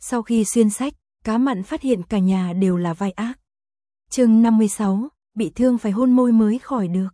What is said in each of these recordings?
Sau khi xuyên sách, Cá Mặn phát hiện cả nhà đều là vai ác. Chương 56, bị thương phải hôn môi mới khỏi được.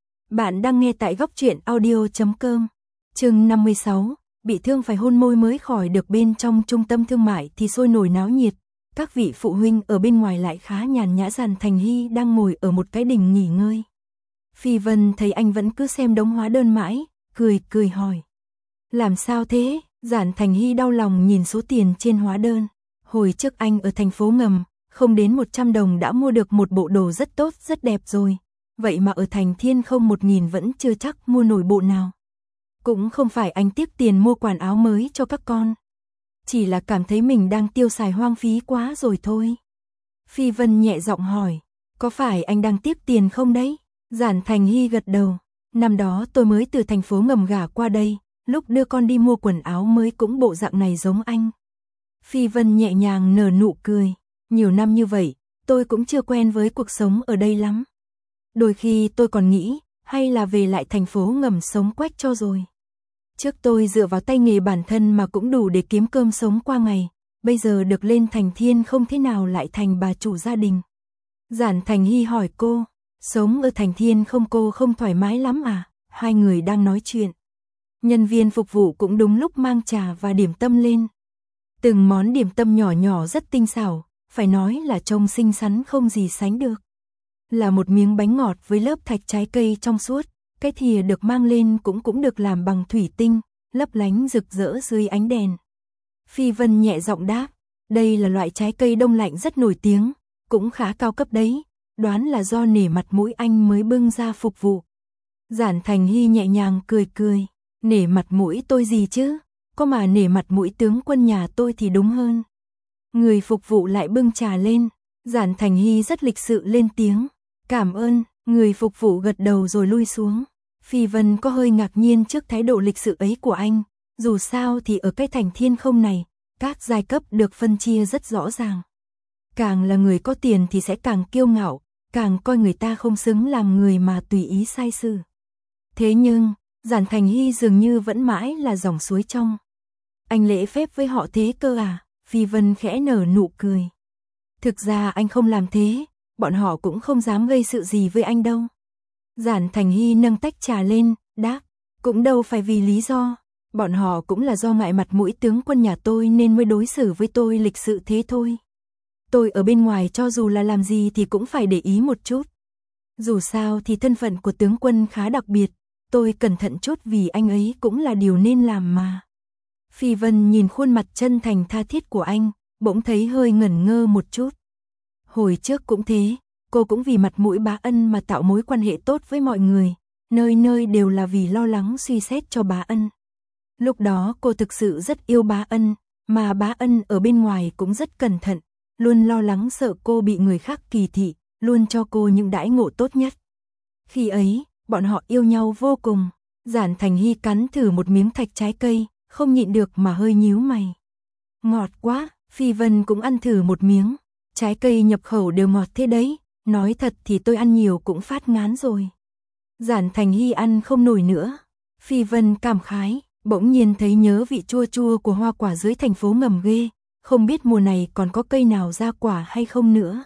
Bạn đang nghe tại góc truyện audio.com. Chương 56, bị thương phải hôn môi mới khỏi được. Bên trong trung tâm thương mại thì sôi nổi náo nhiệt. Các vị phụ huynh ở bên ngoài lại khá nhàn nhã. Giản Thành Hy đang ngồi ở một cái đình nghỉ ngơi. Phi Vân thấy anh vẫn cứ xem đống hóa đơn mãi, cười hỏi. Làm sao thế? Giản Thành Hy đau lòng nhìn số tiền trên hóa đơn. Hồi trước anh ở thành phố ngầm, không đến 100 đồng đã mua được một bộ đồ rất tốt, rất đẹp rồi. Vậy mà ở thành Thiên không 1.000 vẫn chưa chắc mua nổi bộ nào. Cũng không phải anh tiếc tiền mua quần áo mới cho các con. Chỉ là cảm thấy mình đang tiêu xài hoang phí quá rồi thôi. Phi Vân nhẹ giọng hỏi, có phải anh đang tiếc tiền không đấy? Giản Thành Hy gật đầu, năm đó tôi mới từ thành phố ngầm gả qua đây, lúc đưa con đi mua quần áo mới cũng bộ dạng này giống anh. Phi Vân nhẹ nhàng nở nụ cười, nhiều năm như vậy, tôi cũng chưa quen với cuộc sống ở đây lắm. Đôi khi tôi còn nghĩ, hay là về lại thành phố ngầm sống quách cho rồi. Trước tôi dựa vào tay nghề bản thân mà cũng đủ để kiếm cơm sống qua ngày, bây giờ được lên thành Thiên không thế nào lại thành bà chủ gia đình. Giản Thành Hy hỏi cô, sống ở thành Thiên không cô không thoải mái lắm à? Hai người đang nói chuyện. Nhân viên phục vụ cũng đúng lúc mang trà và điểm tâm lên. Từng món điểm tâm nhỏ nhỏ rất tinh xảo, phải nói là trông xinh xắn không gì sánh được. Là một miếng bánh ngọt với lớp thạch trái cây trong suốt, cái thìa được mang lên cũng được làm bằng thủy tinh, lấp lánh rực rỡ dưới ánh đèn. Phi Vân nhẹ giọng đáp, đây là loại trái cây đông lạnh rất nổi tiếng, cũng khá cao cấp đấy, đoán là do nể mặt mũi anh mới bưng ra phục vụ. Giản Thành Hy nhẹ nhàng cười, nể mặt mũi tôi gì chứ, có mà nể mặt mũi tướng quân nhà tôi thì đúng hơn. Người phục vụ lại bưng trà lên, Giản Thành Hy rất lịch sự lên tiếng, cảm ơn, người phục vụ gật đầu rồi lui xuống. Phi Vân có hơi ngạc nhiên trước thái độ lịch sự ấy của anh, dù sao thì ở cái thành Thiên không này, các giai cấp được phân chia rất rõ ràng. Càng là người có tiền thì sẽ càng kiêu ngạo, càng coi người ta không xứng làm người mà tùy ý sai sự. Thế nhưng, Giản Thành Hy dường như vẫn mãi là dòng suối trong. Anh lễ phép với họ thế cơ à? Phi Vân khẽ nở nụ cười. Thực ra anh không làm thế, bọn họ cũng không dám gây sự gì với anh đâu. Giản Thành Hy nâng tách trà lên, đáp, cũng đâu phải vì lý do, bọn họ cũng là do ngại mặt mũi tướng quân nhà tôi nên mới đối xử với tôi lịch sự thế thôi. Tôi ở bên ngoài cho dù là làm gì thì cũng phải để ý một chút. Dù sao thì thân phận của tướng quân khá đặc biệt, tôi cẩn thận chút vì anh ấy cũng là điều nên làm mà. Phi Vân nhìn khuôn mặt chân thành tha thiết của anh, bỗng thấy hơi ngẩn ngơ một chút. Hồi trước cũng thế, cô cũng vì mặt mũi Bá Ân mà tạo mối quan hệ tốt với mọi người, nơi nơi đều là vì lo lắng suy xét cho Bá Ân. Lúc đó cô thực sự rất yêu Bá Ân, mà Bá Ân ở bên ngoài cũng rất cẩn thận, luôn lo lắng sợ cô bị người khác kỳ thị, luôn cho cô những đãi ngộ tốt nhất. Khi ấy, bọn họ yêu nhau vô cùng. Giản Thành Hy cắn thử một miếng thạch trái cây, không nhịn được mà hơi nhíu mày. Ngọt quá, Phi Vân cũng ăn thử một miếng. Trái cây nhập khẩu đều ngọt thế đấy, nói thật thì tôi ăn nhiều cũng phát ngán rồi. Giản Thành Hy ăn không nổi nữa. Phi Vân cảm khái, bỗng nhiên thấy nhớ vị chua chua của hoa quả dưới thành phố ngầm ghê, không biết mùa này còn có cây nào ra quả hay không nữa.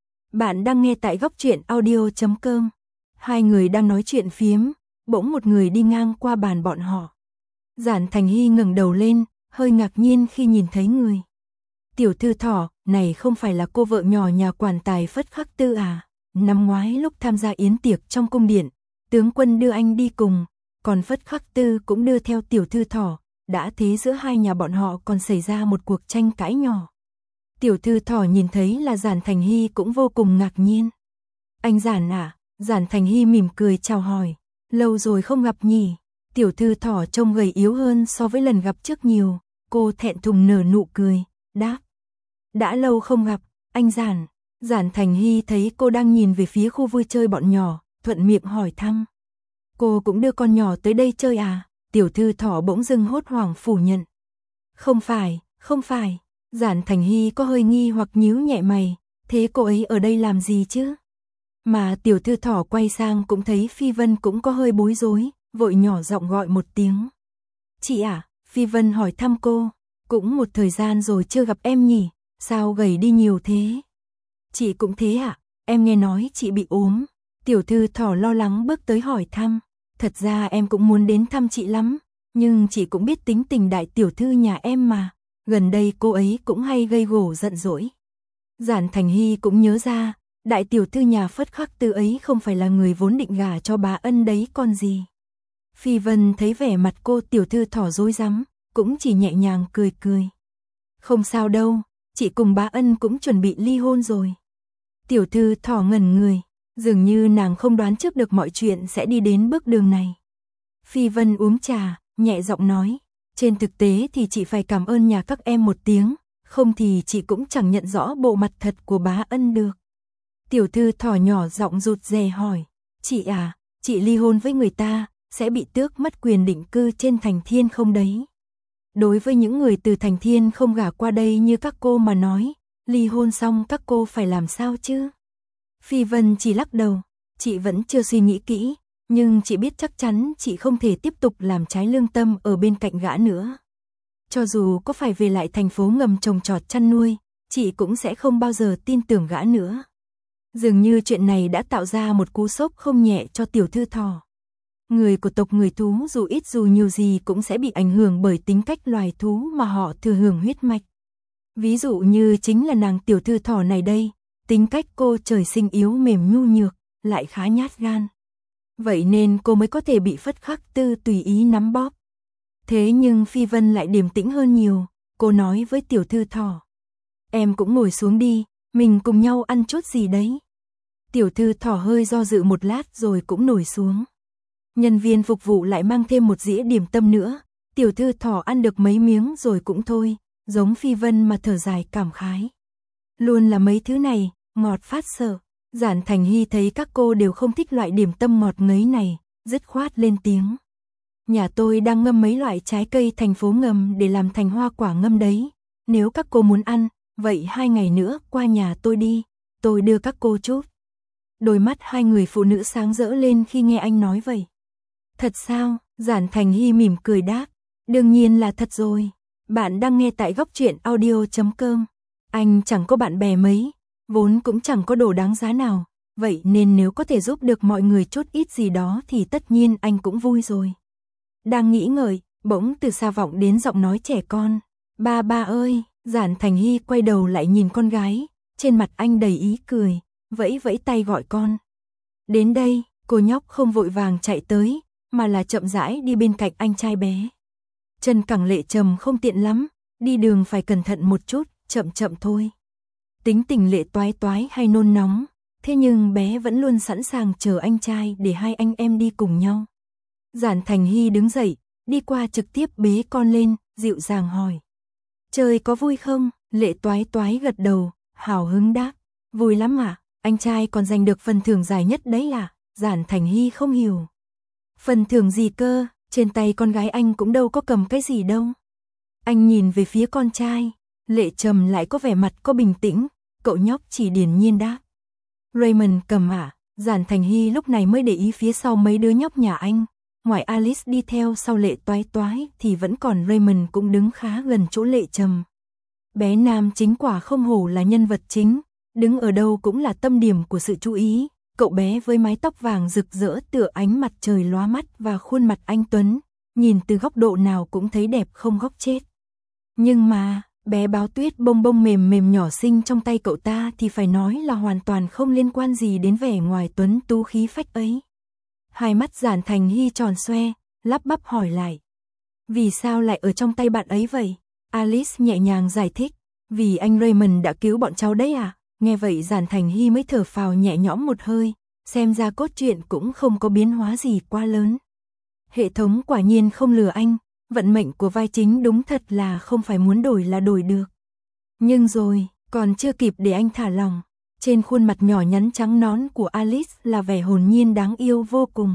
Bạn đang nghe tại góc truyện audio.com. Hai người đang nói chuyện phiếm, bỗng một người đi ngang qua bàn bọn họ. Giản Thành Hy ngẩng đầu lên, hơi ngạc nhiên khi nhìn thấy người. Tiểu thư Thỏ, này không phải là cô vợ nhỏ nhà quản tài Phất Khắc Tư à? Năm ngoái lúc tham gia yến tiệc trong cung điện, tướng quân đưa anh đi cùng, còn Phất Khắc Tư cũng đưa theo tiểu thư Thỏ, đã thế giữa hai nhà bọn họ còn xảy ra một cuộc tranh cãi nhỏ. Tiểu thư Thỏ nhìn thấy là Giản Thành Hy cũng vô cùng ngạc nhiên. Anh Giản à? Giản Thành Hy mỉm cười chào hỏi, lâu rồi không gặp nhỉ? Tiểu thư Thỏ trông gầy yếu hơn so với lần gặp trước nhiều, cô thẹn thùng nở nụ cười, đáp. Đã lâu không gặp, anh Giản. Giản Thành Hy thấy cô đang nhìn về phía khu vui chơi bọn nhỏ, thuận miệng hỏi thăm. Cô cũng đưa con nhỏ tới đây chơi à? Tiểu thư Thỏ bỗng dưng hốt hoảng phủ nhận. Không phải. Giản Thành Hy có hơi nghi hoặc nhíu nhẹ mày, thế cô ấy ở đây làm gì chứ? Mà tiểu thư Thỏ quay sang cũng thấy Phi Vân cũng có hơi bối rối, vội nhỏ giọng gọi một tiếng. Chị à? Phi Vân hỏi thăm cô. Cũng một thời gian rồi chưa gặp em nhỉ, sao gầy đi nhiều thế? Chị cũng thế ạ, em nghe nói chị bị ốm. Tiểu thư Thỏ lo lắng bước tới hỏi thăm. Thật ra em cũng muốn đến thăm chị lắm, nhưng chị cũng biết tính tình đại tiểu thư nhà em mà. Gần đây cô ấy cũng hay gây gổ giận dỗi. Giản Thành Hy cũng nhớ ra, đại tiểu thư nhà Phất Khắc Tư ấy không phải là người vốn định gả cho bá Ân đấy còn gì. Phi Vân thấy vẻ mặt cô tiểu thư Thỏ rối rắm, cũng chỉ nhẹ nhàng cười cười. Không sao đâu, chị cùng bá Ân cũng chuẩn bị ly hôn rồi. Tiểu thư Thỏ ngẩn người, dường như nàng không đoán trước được mọi chuyện sẽ đi đến bước đường này. Phi Vân uống trà, nhẹ giọng nói, trên thực tế thì chị phải cảm ơn nhà các em một tiếng, không thì chị cũng chẳng nhận rõ bộ mặt thật của bá Ân được. Tiểu thư Thỏ nhỏ giọng rụt rè hỏi, chị à, chị ly hôn với người ta, sẽ bị tước mất quyền định cư trên Thành Thiên không đấy? Đối với những người từ Thành Thiên không gả qua đây như các cô mà nói, ly hôn xong các cô phải làm sao chứ? Phi Vân chỉ lắc đầu, chị vẫn chưa suy nghĩ kỹ, nhưng chị biết chắc chắn chị không thể tiếp tục làm trái lương tâm ở bên cạnh gã nữa. Cho dù có phải về lại thành phố ngầm trồng trọt chăn nuôi, chị cũng sẽ không bao giờ tin tưởng gã nữa. Dường như chuyện này đã tạo ra một cú sốc không nhẹ cho tiểu thư Thỏ. Người của tộc người thú dù ít dù nhiều gì cũng sẽ bị ảnh hưởng bởi tính cách loài thú mà họ thừa hưởng huyết mạch. Ví dụ như chính là nàng tiểu thư Thỏ này đây, tính cách cô trời sinh yếu mềm nhu nhược, lại khá nhát gan. Vậy nên cô mới có thể bị Phất Khắc Tư tùy ý nắm bóp. Thế nhưng Phi Vân lại điềm tĩnh hơn nhiều, cô nói với tiểu thư Thỏ. Em cũng ngồi xuống đi, mình cùng nhau ăn chút gì đấy. Tiểu thư Thỏ hơi do dự một lát rồi cũng ngồi xuống. Nhân viên phục vụ lại mang thêm một dĩa điểm tâm nữa, tiểu thư Thỏ ăn được mấy miếng rồi cũng thôi, giống Phi Vân mà thở dài cảm khái. Luôn là mấy thứ này, ngọt phát sợ. Giản Thành Hy thấy các cô đều không thích loại điểm tâm ngọt ngấy này, dứt khoát lên tiếng. Nhà tôi đang ngâm mấy loại trái cây thành phố ngầm để làm thành hoa quả ngâm đấy. Nếu các cô muốn ăn, vậy 2 ngày nữa qua nhà tôi đi, tôi đưa các cô chút. Đôi mắt hai người phụ nữ sáng rỡ lên khi nghe anh nói vậy. Thật sao? Giản Thành Hy mỉm cười đáp. Đương nhiên là thật rồi. Bạn đang nghe tại Góc Truyện Audio.com. Anh chẳng có bạn bè mấy, vốn cũng chẳng có đồ đáng giá nào, vậy nên nếu có thể giúp được mọi người chút ít gì đó thì tất nhiên anh cũng vui rồi. Đang nghĩ ngợi, bỗng từ xa vọng đến giọng nói trẻ con. Ba ba ơi, Giản Thành Hy quay đầu lại nhìn con gái, trên mặt anh đầy ý cười, vẫy vẫy tay gọi con. Đến đây, cô nhóc không vội vàng chạy tới, mà là chậm rãi đi bên cạnh anh trai bé. Chân cẳng Lệ Trầm không tiện lắm, đi đường phải cẩn thận một chút, chậm chậm thôi. Tính tình Lệ Toái Toái hay nôn nóng, thế nhưng bé vẫn luôn sẵn sàng chờ anh trai để hai anh em đi cùng nhau. Giản Thành Hy đứng dậy, đi qua trực tiếp bế con lên, dịu dàng hỏi. Chơi có vui không? Lệ Toái Toái gật đầu, hào hứng đáp. Vui lắm ạ, anh trai còn giành được phần thưởng giải nhất đấy à? Giản Thành Hy không hiểu. Phần thưởng gì cơ? Trên tay con gái anh cũng đâu có cầm cái gì đâu. Anh nhìn về phía con trai, Lệ Trầm lại có vẻ mặt có bình tĩnh, cậu nhóc chỉ điềm nhiên đáp. Raymond cầm ạ. Giản Thành Hy lúc này mới để ý phía sau mấy đứa nhóc nhà anh. Ngoài Alice đi theo sau Lệ Toái Toái thì vẫn còn Raymond cũng đứng khá gần chỗ Lệ Trầm. Bé nam chính quả không hổ là nhân vật chính, đứng ở đâu cũng là tâm điểm của sự chú ý. Cậu bé với mái tóc vàng rực rỡ tựa ánh mặt trời lóa mắt và khuôn mặt anh tuấn, nhìn từ góc độ nào cũng thấy đẹp không góc chết. Nhưng mà, bé báo tuyết bông bông mềm mềm nhỏ xinh trong tay cậu ta thì phải nói là hoàn toàn không liên quan gì đến vẻ ngoài tuấn tú khí phách ấy. Hai mắt Giản Thành Hy tròn xoe, lắp bắp hỏi lại. Vì sao lại ở trong tay bạn ấy vậy? Alice nhẹ nhàng giải thích. Vì anh Raymond đã cứu bọn cháu đấy à? Nghe vậy Giản Thành Hy mới thở phào nhẹ nhõm một hơi, xem ra cốt truyện cũng không có biến hóa gì quá lớn. Hệ thống quả nhiên không lừa anh, vận mệnh của vai chính đúng thật là không phải muốn đổi là đổi được. Nhưng rồi, còn chưa kịp để anh thả lòng, trên khuôn mặt nhỏ nhắn trắng nõn của Alice là vẻ hồn nhiên đáng yêu vô cùng.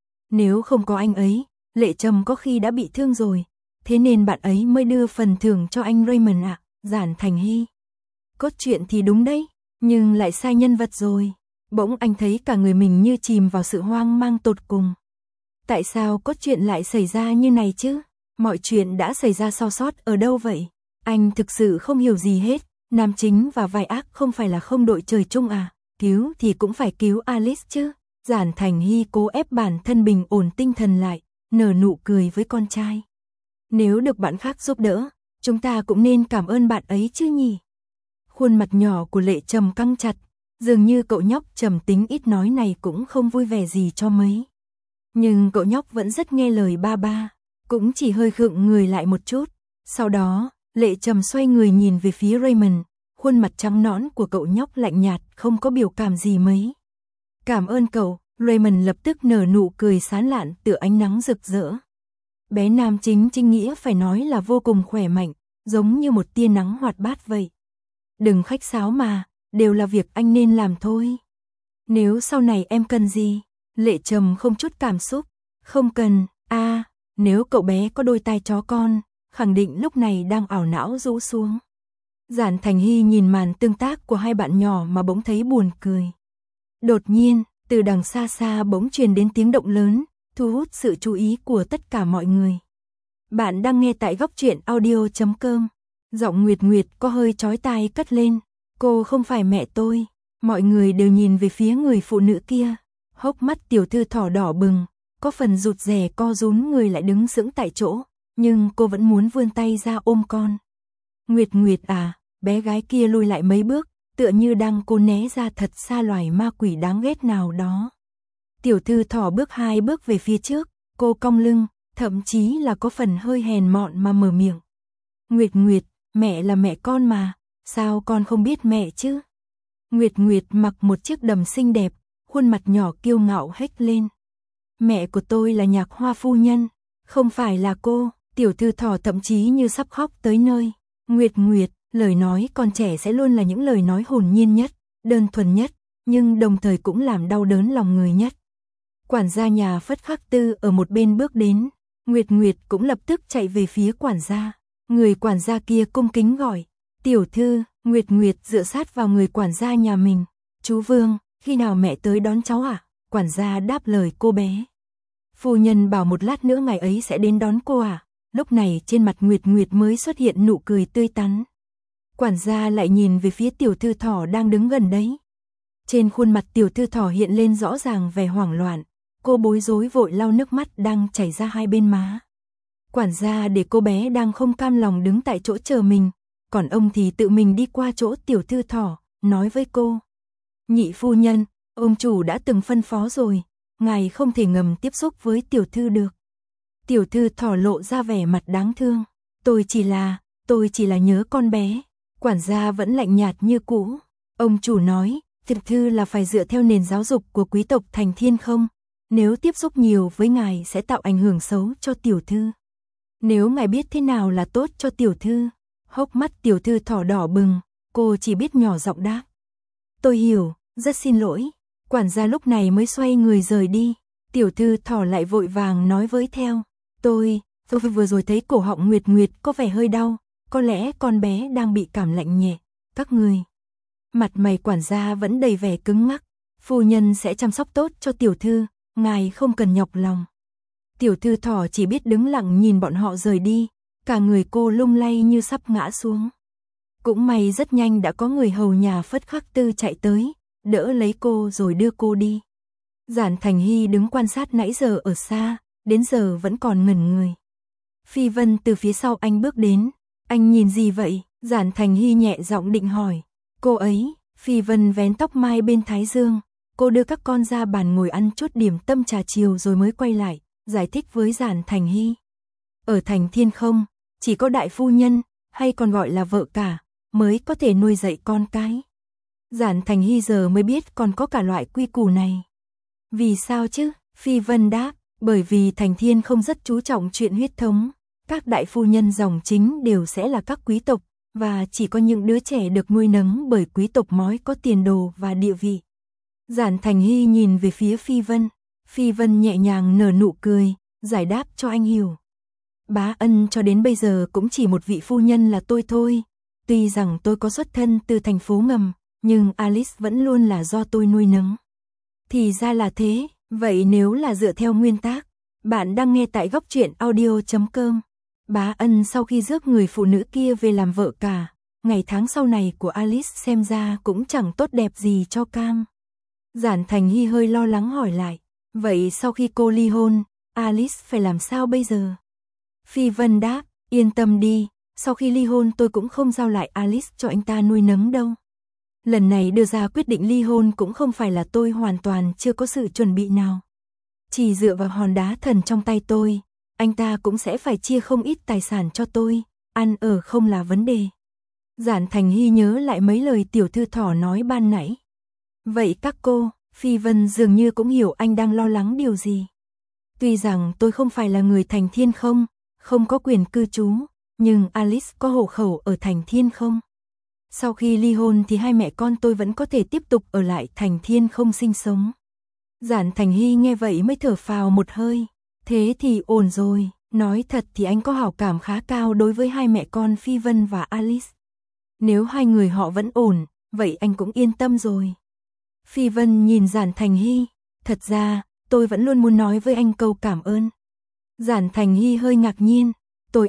Nếu không có anh ấy, Lệ Trầm có khi đã bị thương rồi, thế nên bạn ấy mới đưa phần thưởng cho anh Raymond ạ. Giản Thành Hy. Cốt truyện thì đúng đấy, nhưng lại sai nhân vật rồi. Bỗng anh thấy cả người mình như chìm vào sự hoang mang tột cùng. Tại sao cốt truyện lại xảy ra như này chứ? Mọi chuyện đã xảy ra sao sót ở đâu vậy? Anh thực sự không hiểu gì hết, nam chính và vai ác không phải là không đội trời chung à, cứu thì cũng phải cứu Alice chứ. Giản Thành Hy cố ép bản thân bình ổn tinh thần lại, nở nụ cười với con trai. Nếu được bạn khác giúp đỡ, chúng ta cũng nên cảm ơn bạn ấy chứ nhỉ. Khuôn mặt nhỏ của Lệ Trầm căng chặt, dường như cậu nhóc trầm tính ít nói này cũng không vui vẻ gì cho mấy. Nhưng cậu nhóc vẫn rất nghe lời ba ba, cũng chỉ hơi khựng người lại một chút. Sau đó, Lệ Trầm xoay người nhìn về phía Raymond, khuôn mặt trắng nõn của cậu nhóc lạnh nhạt, không có biểu cảm gì mấy. Cảm ơn cậu, Raymond lập tức nở nụ cười sán lạn tựa ánh nắng rực rỡ. Bé nam chính Trinh Nghĩa phải nói là vô cùng khỏe mạnh, giống như một tia nắng hoạt bát vậy. Đừng khách sáo mà, đều là việc anh nên làm thôi. Nếu sau này em cần gì? Lệ Trầm không chút cảm xúc. Không cần, nếu cậu bé có đôi tai chó con, khẳng định lúc này đang ảo não rũ xuống. Giản Thành Hy nhìn màn tương tác của hai bạn nhỏ mà bỗng thấy buồn cười. Đột nhiên, từ đằng xa xa bỗng truyền đến tiếng động lớn, thu hút sự chú ý của tất cả mọi người. Bạn đang nghe tại Góc Truyện Audio.com. Giọng Nguyệt Nguyệt có hơi chói tai cất lên. Cô không phải mẹ tôi. Mọi người đều nhìn về phía người phụ nữ kia. Hốc mắt tiểu thư thỏ đỏ bừng, có phần rụt rè co rúm người lại đứng sững tại chỗ, nhưng cô vẫn muốn vươn tay ra ôm con. Nguyệt Nguyệt à, bé gái kia lùi lại mấy bước, tựa như đang cố né ra thật xa loài ma quỷ đáng ghét nào đó. Tiểu thư thỏ bước 2 bước về phía trước, cô cong lưng, thậm chí là có phần hơi hèn mọn mà mở miệng. Nguyệt Nguyệt, mẹ là mẹ con mà, sao con không biết mẹ chứ? Nguyệt Nguyệt mặc một chiếc đầm xinh đẹp, khuôn mặt nhỏ kiêu ngạo hét lên. Mẹ của tôi là Nhạc Hoa phu nhân, không phải là cô. Tiểu thư thỏ thậm chí như sắp khóc tới nơi. Nguyệt Nguyệt, lời nói con trẻ sẽ luôn là những lời nói hồn nhiên nhất, đơn thuần nhất, nhưng đồng thời cũng làm đau đớn lòng người nhất. Quản gia nhà Phất Khắc Tư ở một bên bước đến, Nguyệt Nguyệt cũng lập tức chạy về phía quản gia. Người quản gia kia cung kính gọi, tiểu thư. Nguyệt Nguyệt dựa sát vào người quản gia nhà mình. Chú Vương, khi nào mẹ tới đón cháu à? Quản gia đáp lời cô bé. Phu nhân bảo một lát nữa ngày ấy sẽ đến đón cô à? Lúc này trên mặt Nguyệt Nguyệt mới xuất hiện nụ cười tươi tắn. Quản gia lại nhìn về phía tiểu thư thỏ đang đứng gần đấy. Trên khuôn mặt tiểu thư thỏ hiện lên rõ ràng vẻ hoảng loạn. Cô bối rối vội lau nước mắt đang chảy ra hai bên má. Quản gia để cô bé đang không cam lòng đứng tại chỗ chờ mình. Còn ông thì tự mình đi qua chỗ tiểu thư thỏ, nói với cô. Nhị phu nhân, ông chủ đã từng phân phó rồi, ngài không thể ngầm tiếp xúc với tiểu thư được. Tiểu thư thỏ lộ ra vẻ mặt đáng thương. Tôi chỉ là nhớ con bé. Quản gia vẫn lạnh nhạt như cũ. Ông chủ nói, tiểu thư là phải dựa theo nền giáo dục của quý tộc Thành Thiên không? Nếu tiếp xúc nhiều với ngài sẽ tạo ảnh hưởng xấu cho tiểu thư. Nếu ngài biết thế nào là tốt cho tiểu thư. Hốc mắt tiểu thư thỏ đỏ bừng, cô chỉ biết nhỏ giọng đáp. Tôi hiểu, rất xin lỗi. Quản gia lúc này mới xoay người rời đi. Tiểu thư thỏ lại vội vàng nói với theo. Tôi vừa rồi thấy cổ họng Nguyệt Nguyệt có vẻ hơi đau, có lẽ con bé đang bị cảm lạnh nhẹ. Các người. Mặt mày quản gia vẫn đầy vẻ cứng ngắc. Phu nhân sẽ chăm sóc tốt cho tiểu thư, ngài không cần nhọc lòng. Tiểu thư thỏ chỉ biết đứng lặng nhìn bọn họ rời đi. Cả người cô lung lay như sắp ngã xuống. Cũng may rất nhanh đã có người hầu nhà Phất Khắc Tư chạy tới, đỡ lấy cô rồi đưa cô đi. Giản Thành Hy đứng quan sát nãy giờ ở xa, đến giờ vẫn còn ngẩn người. Phi Vân từ phía sau anh bước đến. Anh nhìn gì vậy? Giản Thành Hy nhẹ giọng định hỏi. Cô ấy. Phi Vân vén tóc mai bên thái dương. Cô đưa các con ra bàn ngồi ăn chút điểm tâm trà chiều rồi mới quay lại, giải thích với Giản Thành Hy. Ở Thành Thiên không, chỉ có đại phu nhân, hay còn gọi là vợ cả, mới có thể nuôi dạy con cái. Giản Thành Hy giờ mới biết còn có cả loại quy củ này. Vì sao chứ? Phi Vân đáp, bởi vì Thành Thiên không rất chú trọng chuyện huyết thống. Các đại phu nhân dòng chính đều sẽ là các quý tộc, và chỉ có những đứa trẻ được nuôi nấng bởi quý tộc mới có tiền đồ và địa vị. Giản Thành Hy nhìn về phía Phi Vân. Phi Vân nhẹ nhàng nở nụ cười, giải đáp cho anh hiểu. Bá Ân cho đến bây giờ cũng chỉ một vị phu nhân là tôi thôi. Tuy rằng tôi có xuất thân từ thành phố ngầm, nhưng Alice vẫn luôn là do tôi nuôi nấng. Thì ra là thế, vậy nếu là dựa theo nguyên tắc, bạn đang nghe tại Góc Truyện Audio.com. Bá Ân sau khi rước người phụ nữ kia về làm vợ cả, ngày tháng sau này của Alice xem ra cũng chẳng tốt đẹp gì cho cam. Giản Thành Hy hơi lo lắng hỏi lại, vậy sau khi cô ly hôn, Alice phải làm sao bây giờ? Phi Vân đáp, yên tâm đi, sau khi ly hôn tôi cũng không giao lại Alice cho anh ta nuôi nấng đâu. Lần này đưa ra quyết định ly hôn cũng không phải là tôi hoàn toàn chưa có sự chuẩn bị nào. Chỉ dựa vào hòn đá thần trong tay tôi, anh ta cũng sẽ phải chia không ít tài sản cho tôi, ăn ở không là vấn đề. Giản Thành Hy nhớ lại mấy lời tiểu thư thỏ nói ban nãy. Vậy các cô, Phi Vân dường như cũng hiểu anh đang lo lắng điều gì. Tuy rằng tôi không phải là người thành Thiên Không, không có quyền cư trú, nhưng Alice có hộ khẩu ở thành Thiên Không. Sau khi ly hôn thì hai mẹ con tôi vẫn có thể tiếp tục ở lại thành Thiên Không sinh sống. Giản Thành Hy nghe vậy mới thở phào một hơi. Thế thì ổn rồi, nói thật thì anh có hảo cảm khá cao đối với hai mẹ con Phi Vân và Alice. Nếu hai người họ vẫn ổn, vậy anh cũng yên tâm rồi. Phi Vân nhìn Giản Thành Hy, thật ra, tôi vẫn luôn muốn nói với anh câu cảm ơn. Giản Thành Hy hơi ngạc nhiên, tôi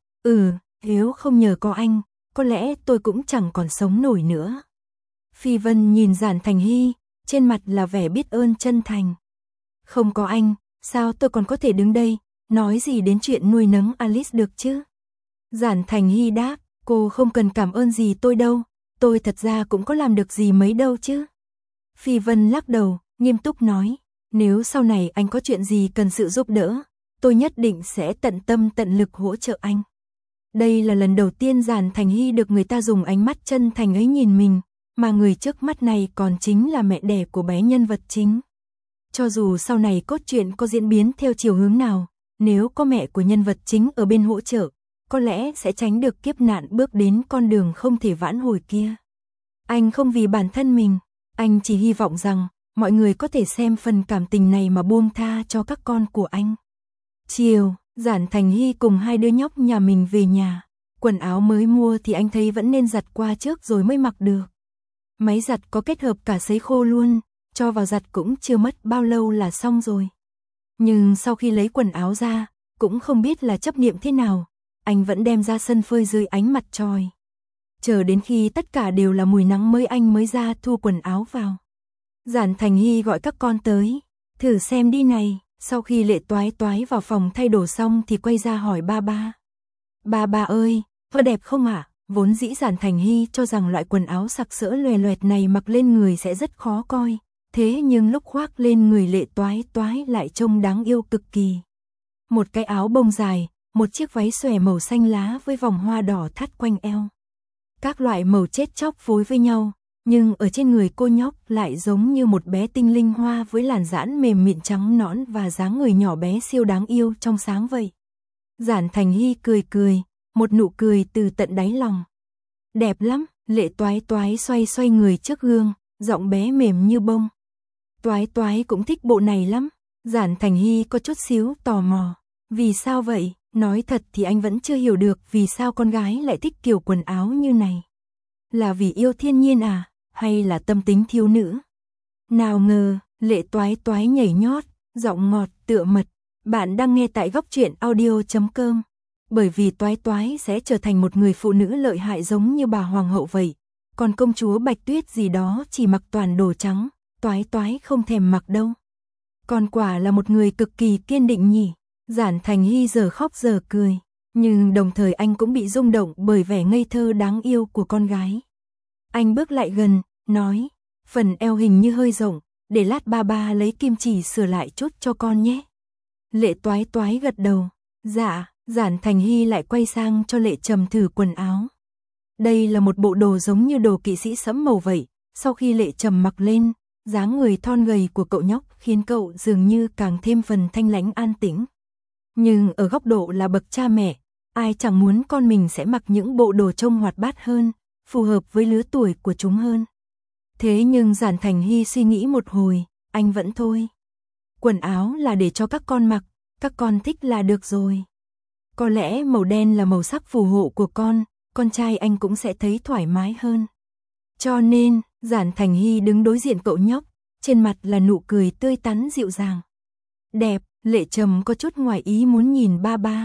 nếu không nhờ có anh, có lẽ tôi cũng chẳng còn sống nổi nữa. Phi Vân nhìn Giản Thành Hy, trên mặt là vẻ biết ơn chân thành. Không có anh, sao tôi còn có thể đứng đây, nói gì đến chuyện nuôi nấng Alice được chứ? Giản Thành Hy đáp, cô không cần cảm ơn gì tôi đâu, tôi thật ra cũng có làm được gì mấy đâu chứ. Phi Vân lắc đầu, nghiêm túc nói, nếu sau này anh có chuyện gì cần sự giúp đỡ, tôi nhất định sẽ tận tâm tận lực hỗ trợ anh. Đây là lần đầu tiên Giản Thành Hy được người ta dùng ánh mắt chân thành ấy nhìn mình, mà người trước mắt này còn chính là mẹ đẻ của bé nhân vật chính. Cho dù sau này cốt truyện có diễn biến theo chiều hướng nào, nếu có mẹ của nhân vật chính ở bên hỗ trợ, có lẽ sẽ tránh được kiếp nạn bước đến con đường không thể vãn hồi kia. Anh không vì bản thân mình, anh chỉ hy vọng rằng mọi người có thể xem phần cảm tình này mà buông tha cho các con của anh. Chiều, Giản Thành Hy cùng hai đứa nhóc nhà mình về nhà. Quần áo mới mua thì anh thấy vẫn nên giặt qua trước rồi mới mặc được. Máy giặt có kết hợp cả sấy khô luôn, cho vào giặt cũng chưa mất bao lâu là xong rồi. Nhưng sau khi lấy quần áo ra, cũng không biết là chấp niệm thế nào, anh vẫn đem ra sân phơi dưới ánh mặt trời. Chờ đến khi tất cả đều là mùi nắng mới anh mới ra thu quần áo vào. Giản Thành Hy gọi các con tới, thử xem đi này. Sau khi Lệ Toái Toái vào phòng thay đồ xong thì quay ra hỏi ba ba. Ba ba ơi, có đẹp không ạ? Vốn dĩ Giản Thành Hy cho rằng loại quần áo sặc sỡ loè loẹt này mặc lên người sẽ rất khó coi. Thế nhưng lúc khoác lên người Lệ Toái Toái lại trông đáng yêu cực kỳ. Một cái áo bông dài, một chiếc váy xòe màu xanh lá với vòng hoa đỏ thắt quanh eo. Các loại màu chết chóc phối với nhau. Nhưng ở trên người cô nhóc lại giống như một bé tinh linh hoa với làn giãn mềm mịn trắng nõn và dáng người nhỏ bé siêu đáng yêu trong sáng vậy. Giản Thành Hy cười cười, một nụ cười từ tận đáy lòng. Đẹp lắm, Lệ Toái Toái xoay xoay người trước gương, giọng bé mềm như bông. Toái Toái cũng thích bộ này lắm. Giản Thành Hy có chút xíu tò mò. Vì sao vậy? Nói thật thì anh vẫn chưa hiểu được vì sao con gái lại thích kiểu quần áo như này. Là vì yêu thiên nhiên à? Hay là tâm tính thiếu nữ? Nào ngờ, Lệ Toái Toái nhảy nhót, giọng ngọt tựa mật. Bạn đang nghe tại goctruyện.audio.com. Bởi vì Toái Toái sẽ trở thành một người phụ nữ lợi hại giống như bà hoàng hậu vậy. Còn công chúa Bạch Tuyết gì đó chỉ mặc toàn đồ trắng, Toái Toái không thèm mặc đâu. Còn quả là một người cực kỳ kiên định nhỉ. Giản Thành Hy giờ khóc giờ cười, nhưng đồng thời anh cũng bị rung động bởi vẻ ngây thơ đáng yêu của con gái. Anh bước lại gần, nói, phần eo hình như hơi rộng, để lát ba ba lấy kim chỉ sửa lại chút cho con nhé. Lệ Toái Toái gật đầu, dạ. Giản Thành Hy lại quay sang cho Lệ Trầm thử quần áo. Đây là một bộ đồ giống như đồ kỵ sĩ sẫm màu vậy, sau khi Lệ Trầm mặc lên, dáng người thon gầy của cậu nhóc khiến cậu dường như càng thêm phần thanh lãnh an tĩnh. Nhưng ở góc độ là bậc cha mẹ, ai chẳng muốn con mình sẽ mặc những bộ đồ trông hoạt bát hơn, phù hợp với lứa tuổi của chúng hơn. Thế nhưng Giản Thành Hy suy nghĩ một hồi, anh vẫn thôi. Quần áo là để cho các con mặc, các con thích là được rồi. Có lẽ màu đen là màu sắc phù hộ của con trai anh cũng sẽ thấy thoải mái hơn. Cho nên, Giản Thành Hy đứng đối diện cậu nhóc, trên mặt là nụ cười tươi tắn dịu dàng. Đẹp, Lệ Trầm có chút ngoài ý muốn nhìn ba ba.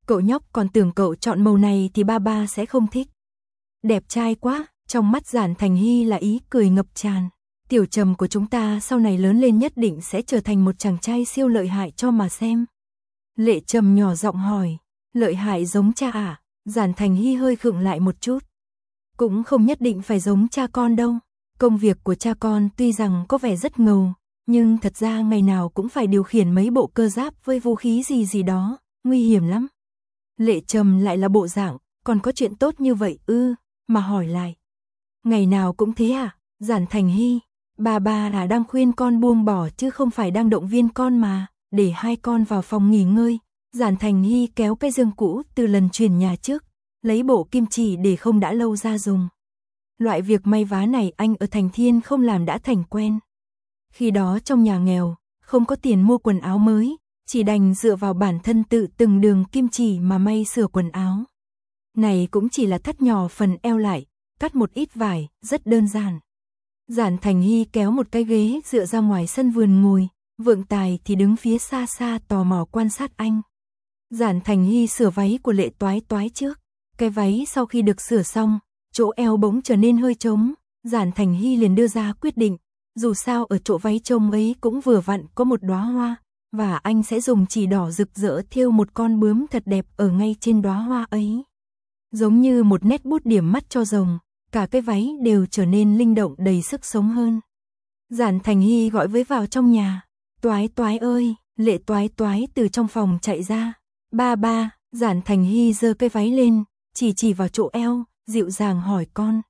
Cậu nhóc còn tưởng cậu chọn màu này thì ba sẽ không thích. Đẹp trai quá, trong mắt Giản Thành Hy là ý cười ngập tràn. Tiểu Trầm của chúng ta sau này lớn lên nhất định sẽ trở thành một chàng trai siêu lợi hại cho mà xem. Lệ Trầm nhỏ giọng hỏi, lợi hại giống cha à? Giản Thành Hy hơi khựng lại một chút. Cũng không nhất định phải giống cha con đâu. Công việc của cha con tuy rằng có vẻ rất ngầu, nhưng thật ra ngày nào cũng phải điều khiển mấy bộ cơ giáp với vũ khí gì đó, nguy hiểm lắm. Lệ Trầm lại là bộ dạng, còn có chuyện tốt như vậy mà hỏi lại. Ngày nào cũng thế à? Giản Thành Hy, bà là đang khuyên con buông bỏ chứ không phải đang động viên con mà, để hai con vào phòng nghỉ ngơi. Giản Thành Hy kéo cái giường cũ từ lần chuyển nhà trước, lấy bộ kim chỉ để không đã lâu ra dùng. Loại việc may vá này anh ở Thành Thiên không làm đã thành quen. Khi đó trong nhà nghèo, không có tiền mua quần áo mới, chỉ đành dựa vào bản thân tự từng đường kim chỉ mà may sửa quần áo. Này cũng chỉ là thắt nhỏ phần eo lại, cắt một ít vải, rất đơn giản. Giản Thành Hy kéo một cái ghế dựa ra ngoài sân vườn ngồi, Vượng Tài thì đứng phía xa xa tò mò quan sát anh. Giản Thành Hy sửa váy của Lệ Toái Toái trước. Cái váy sau khi được sửa xong, chỗ eo bỗng trở nên hơi trống, Giản Thành Hy liền đưa ra quyết định, dù sao ở chỗ váy trông ấy cũng vừa vặn có một đóa hoa, và anh sẽ dùng chỉ đỏ rực rỡ thêu một con bướm thật đẹp ở ngay trên đóa hoa ấy. Giống như một nét bút điểm mắt cho rồng, cả cái váy đều trở nên linh động đầy sức sống hơn. Giản Thành Hy gọi với vào trong nhà, Toái Toái ơi, Lệ Toái Toái từ trong phòng chạy ra, ba, Giản Thành Hy giơ cái váy lên, chỉ vào chỗ eo, dịu dàng hỏi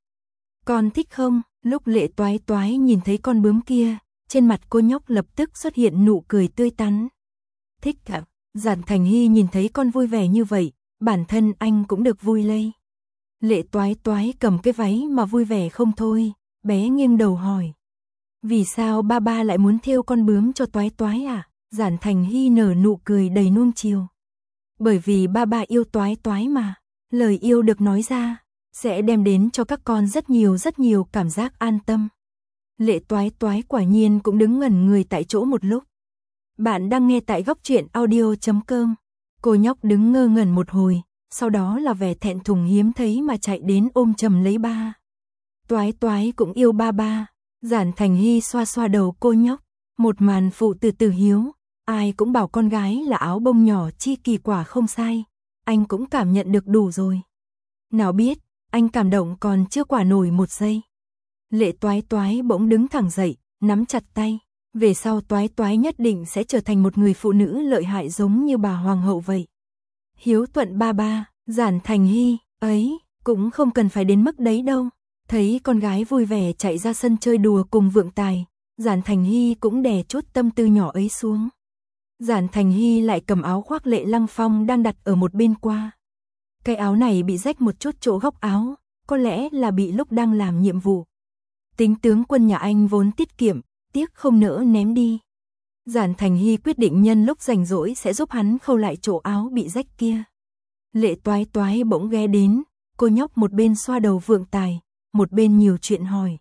con thích không? Lúc Lệ Toái Toái nhìn thấy con bướm kia, trên mặt cô nhóc lập tức xuất hiện nụ cười tươi tắn. Thích ạ. Giản Thành Hy nhìn thấy con vui vẻ như vậy, bản thân anh cũng được vui lây. Lệ Toái Toái cầm cái váy mà vui vẻ không thôi, bé nghiêng đầu hỏi. Vì sao ba lại muốn thêu con bướm cho Toái Toái à? Giản Thành Hy nở nụ cười đầy nuông chiều. Bởi vì ba yêu Toái Toái mà, lời yêu được nói ra, sẽ đem đến cho các con rất nhiều cảm giác an tâm. Lệ Toái Toái quả nhiên cũng đứng ngẩn người tại chỗ một lúc. Bạn đang nghe tại góc truyện audio.com. Cô nhóc đứng ngơ ngẩn một hồi, sau đó là vẻ thẹn thùng hiếm thấy mà chạy đến ôm chầm lấy ba. Toái Toái cũng yêu ba. Giản Thành Hy xoa xoa đầu cô nhóc, một màn phụ từ hiếu, ai cũng bảo con gái là áo bông nhỏ chi kỳ quả không sai, anh cũng cảm nhận được đủ rồi. Nào biết, anh cảm động còn chưa quả nổi một giây. Lệ Toái Toái bỗng đứng thẳng dậy, nắm chặt tay. Về sau Toái Toái nhất định sẽ trở thành một người phụ nữ lợi hại giống như bà hoàng hậu vậy. Hiếu thuận ba, Giản Thành Hy, ấy, cũng không cần phải đến mức đấy đâu. Thấy con gái vui vẻ chạy ra sân chơi đùa cùng Vượng Tài, Giản Thành Hy cũng đè chút tâm tư nhỏ ấy xuống. Giản Thành Hy lại cầm áo khoác Lệ Lăng Phong đang đặt ở một bên qua. Cái áo này bị rách một chút chỗ góc áo, có lẽ là bị lúc đang làm nhiệm vụ. Tính tướng quân nhà anh vốn tiết kiệm, tiếc không nỡ ném đi. Giản Thành Hy quyết định nhân lúc rảnh rỗi sẽ giúp hắn khâu lại chỗ áo bị rách kia. Lệ Toái Toái bỗng ghé đến, cô nhóc một bên xoa đầu Vượng Tài, một bên nhiều chuyện hỏi.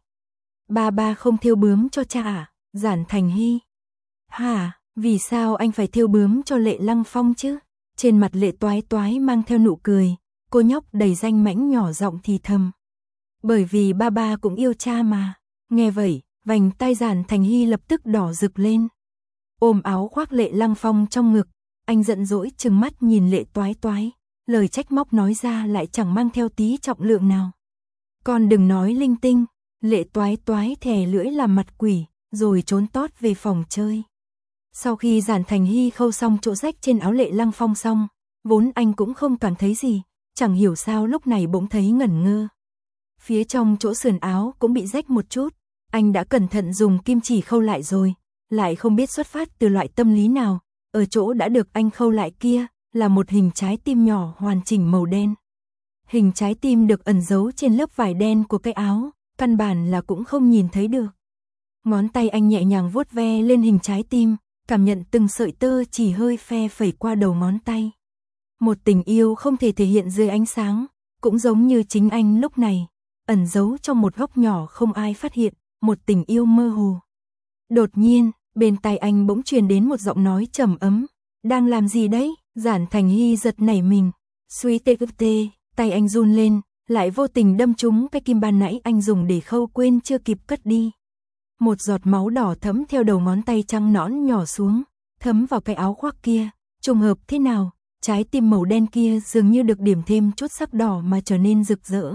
Ba không thêu bướm cho cha à? Giản Thành Hy. Hả, vì sao anh phải thêu bướm cho Lệ Lăng Phong chứ? Trên mặt Lệ Toái Toái mang theo nụ cười, cô nhóc đầy danh mãnh nhỏ giọng thì thầm. Bởi vì ba cũng yêu cha mà. Nghe vậy, vành tai Giản Thành Hy lập tức đỏ rực lên. Ôm áo khoác Lệ Lăng Phong trong ngực, anh giận dỗi trừng mắt nhìn Lệ Toái Toái, lời trách móc nói ra lại chẳng mang theo tí trọng lượng nào. Con đừng nói linh tinh. Lệ Toái Toái thè lưỡi làm mặt quỷ, rồi trốn tót về phòng chơi. Sau khi Giản Thành Hy khâu xong chỗ rách trên áo Lệ Lăng Phong xong, vốn anh cũng không cảm thấy gì, chẳng hiểu sao lúc này bỗng thấy ngẩn ngơ. Phía trong chỗ sườn áo cũng bị rách một chút, anh đã cẩn thận dùng kim chỉ khâu lại rồi, lại không biết xuất phát từ loại tâm lý nào, ở chỗ đã được anh khâu lại kia, là một hình trái tim nhỏ hoàn chỉnh màu đen. Hình trái tim được ẩn giấu trên lớp vải đen của cái áo, căn bản là cũng không nhìn thấy được. Ngón tay anh nhẹ nhàng vuốt ve lên hình trái tim, cảm nhận từng sợi tơ chỉ hơi phe phẩy qua đầu ngón tay. Một tình yêu không thể thể hiện dưới ánh sáng, cũng giống như chính anh lúc này, ẩn giấu trong một góc nhỏ không ai phát hiện, một tình yêu mơ hồ. Đột nhiên, bên tai anh bỗng truyền đến một giọng nói trầm ấm. Đang làm gì đấy? Giản Thành Hy giật nảy mình, suy tê cực tê, tay anh run lên, lại vô tình đâm trúng cái kim ban nãy anh dùng để khâu quên chưa kịp cất đi. Một giọt máu đỏ thấm theo đầu ngón tay trắng nõn nhỏ xuống, thấm vào cái áo khoác kia, trùng hợp thế nào, trái tim màu đen kia dường như được điểm thêm chút sắc đỏ mà trở nên rực rỡ.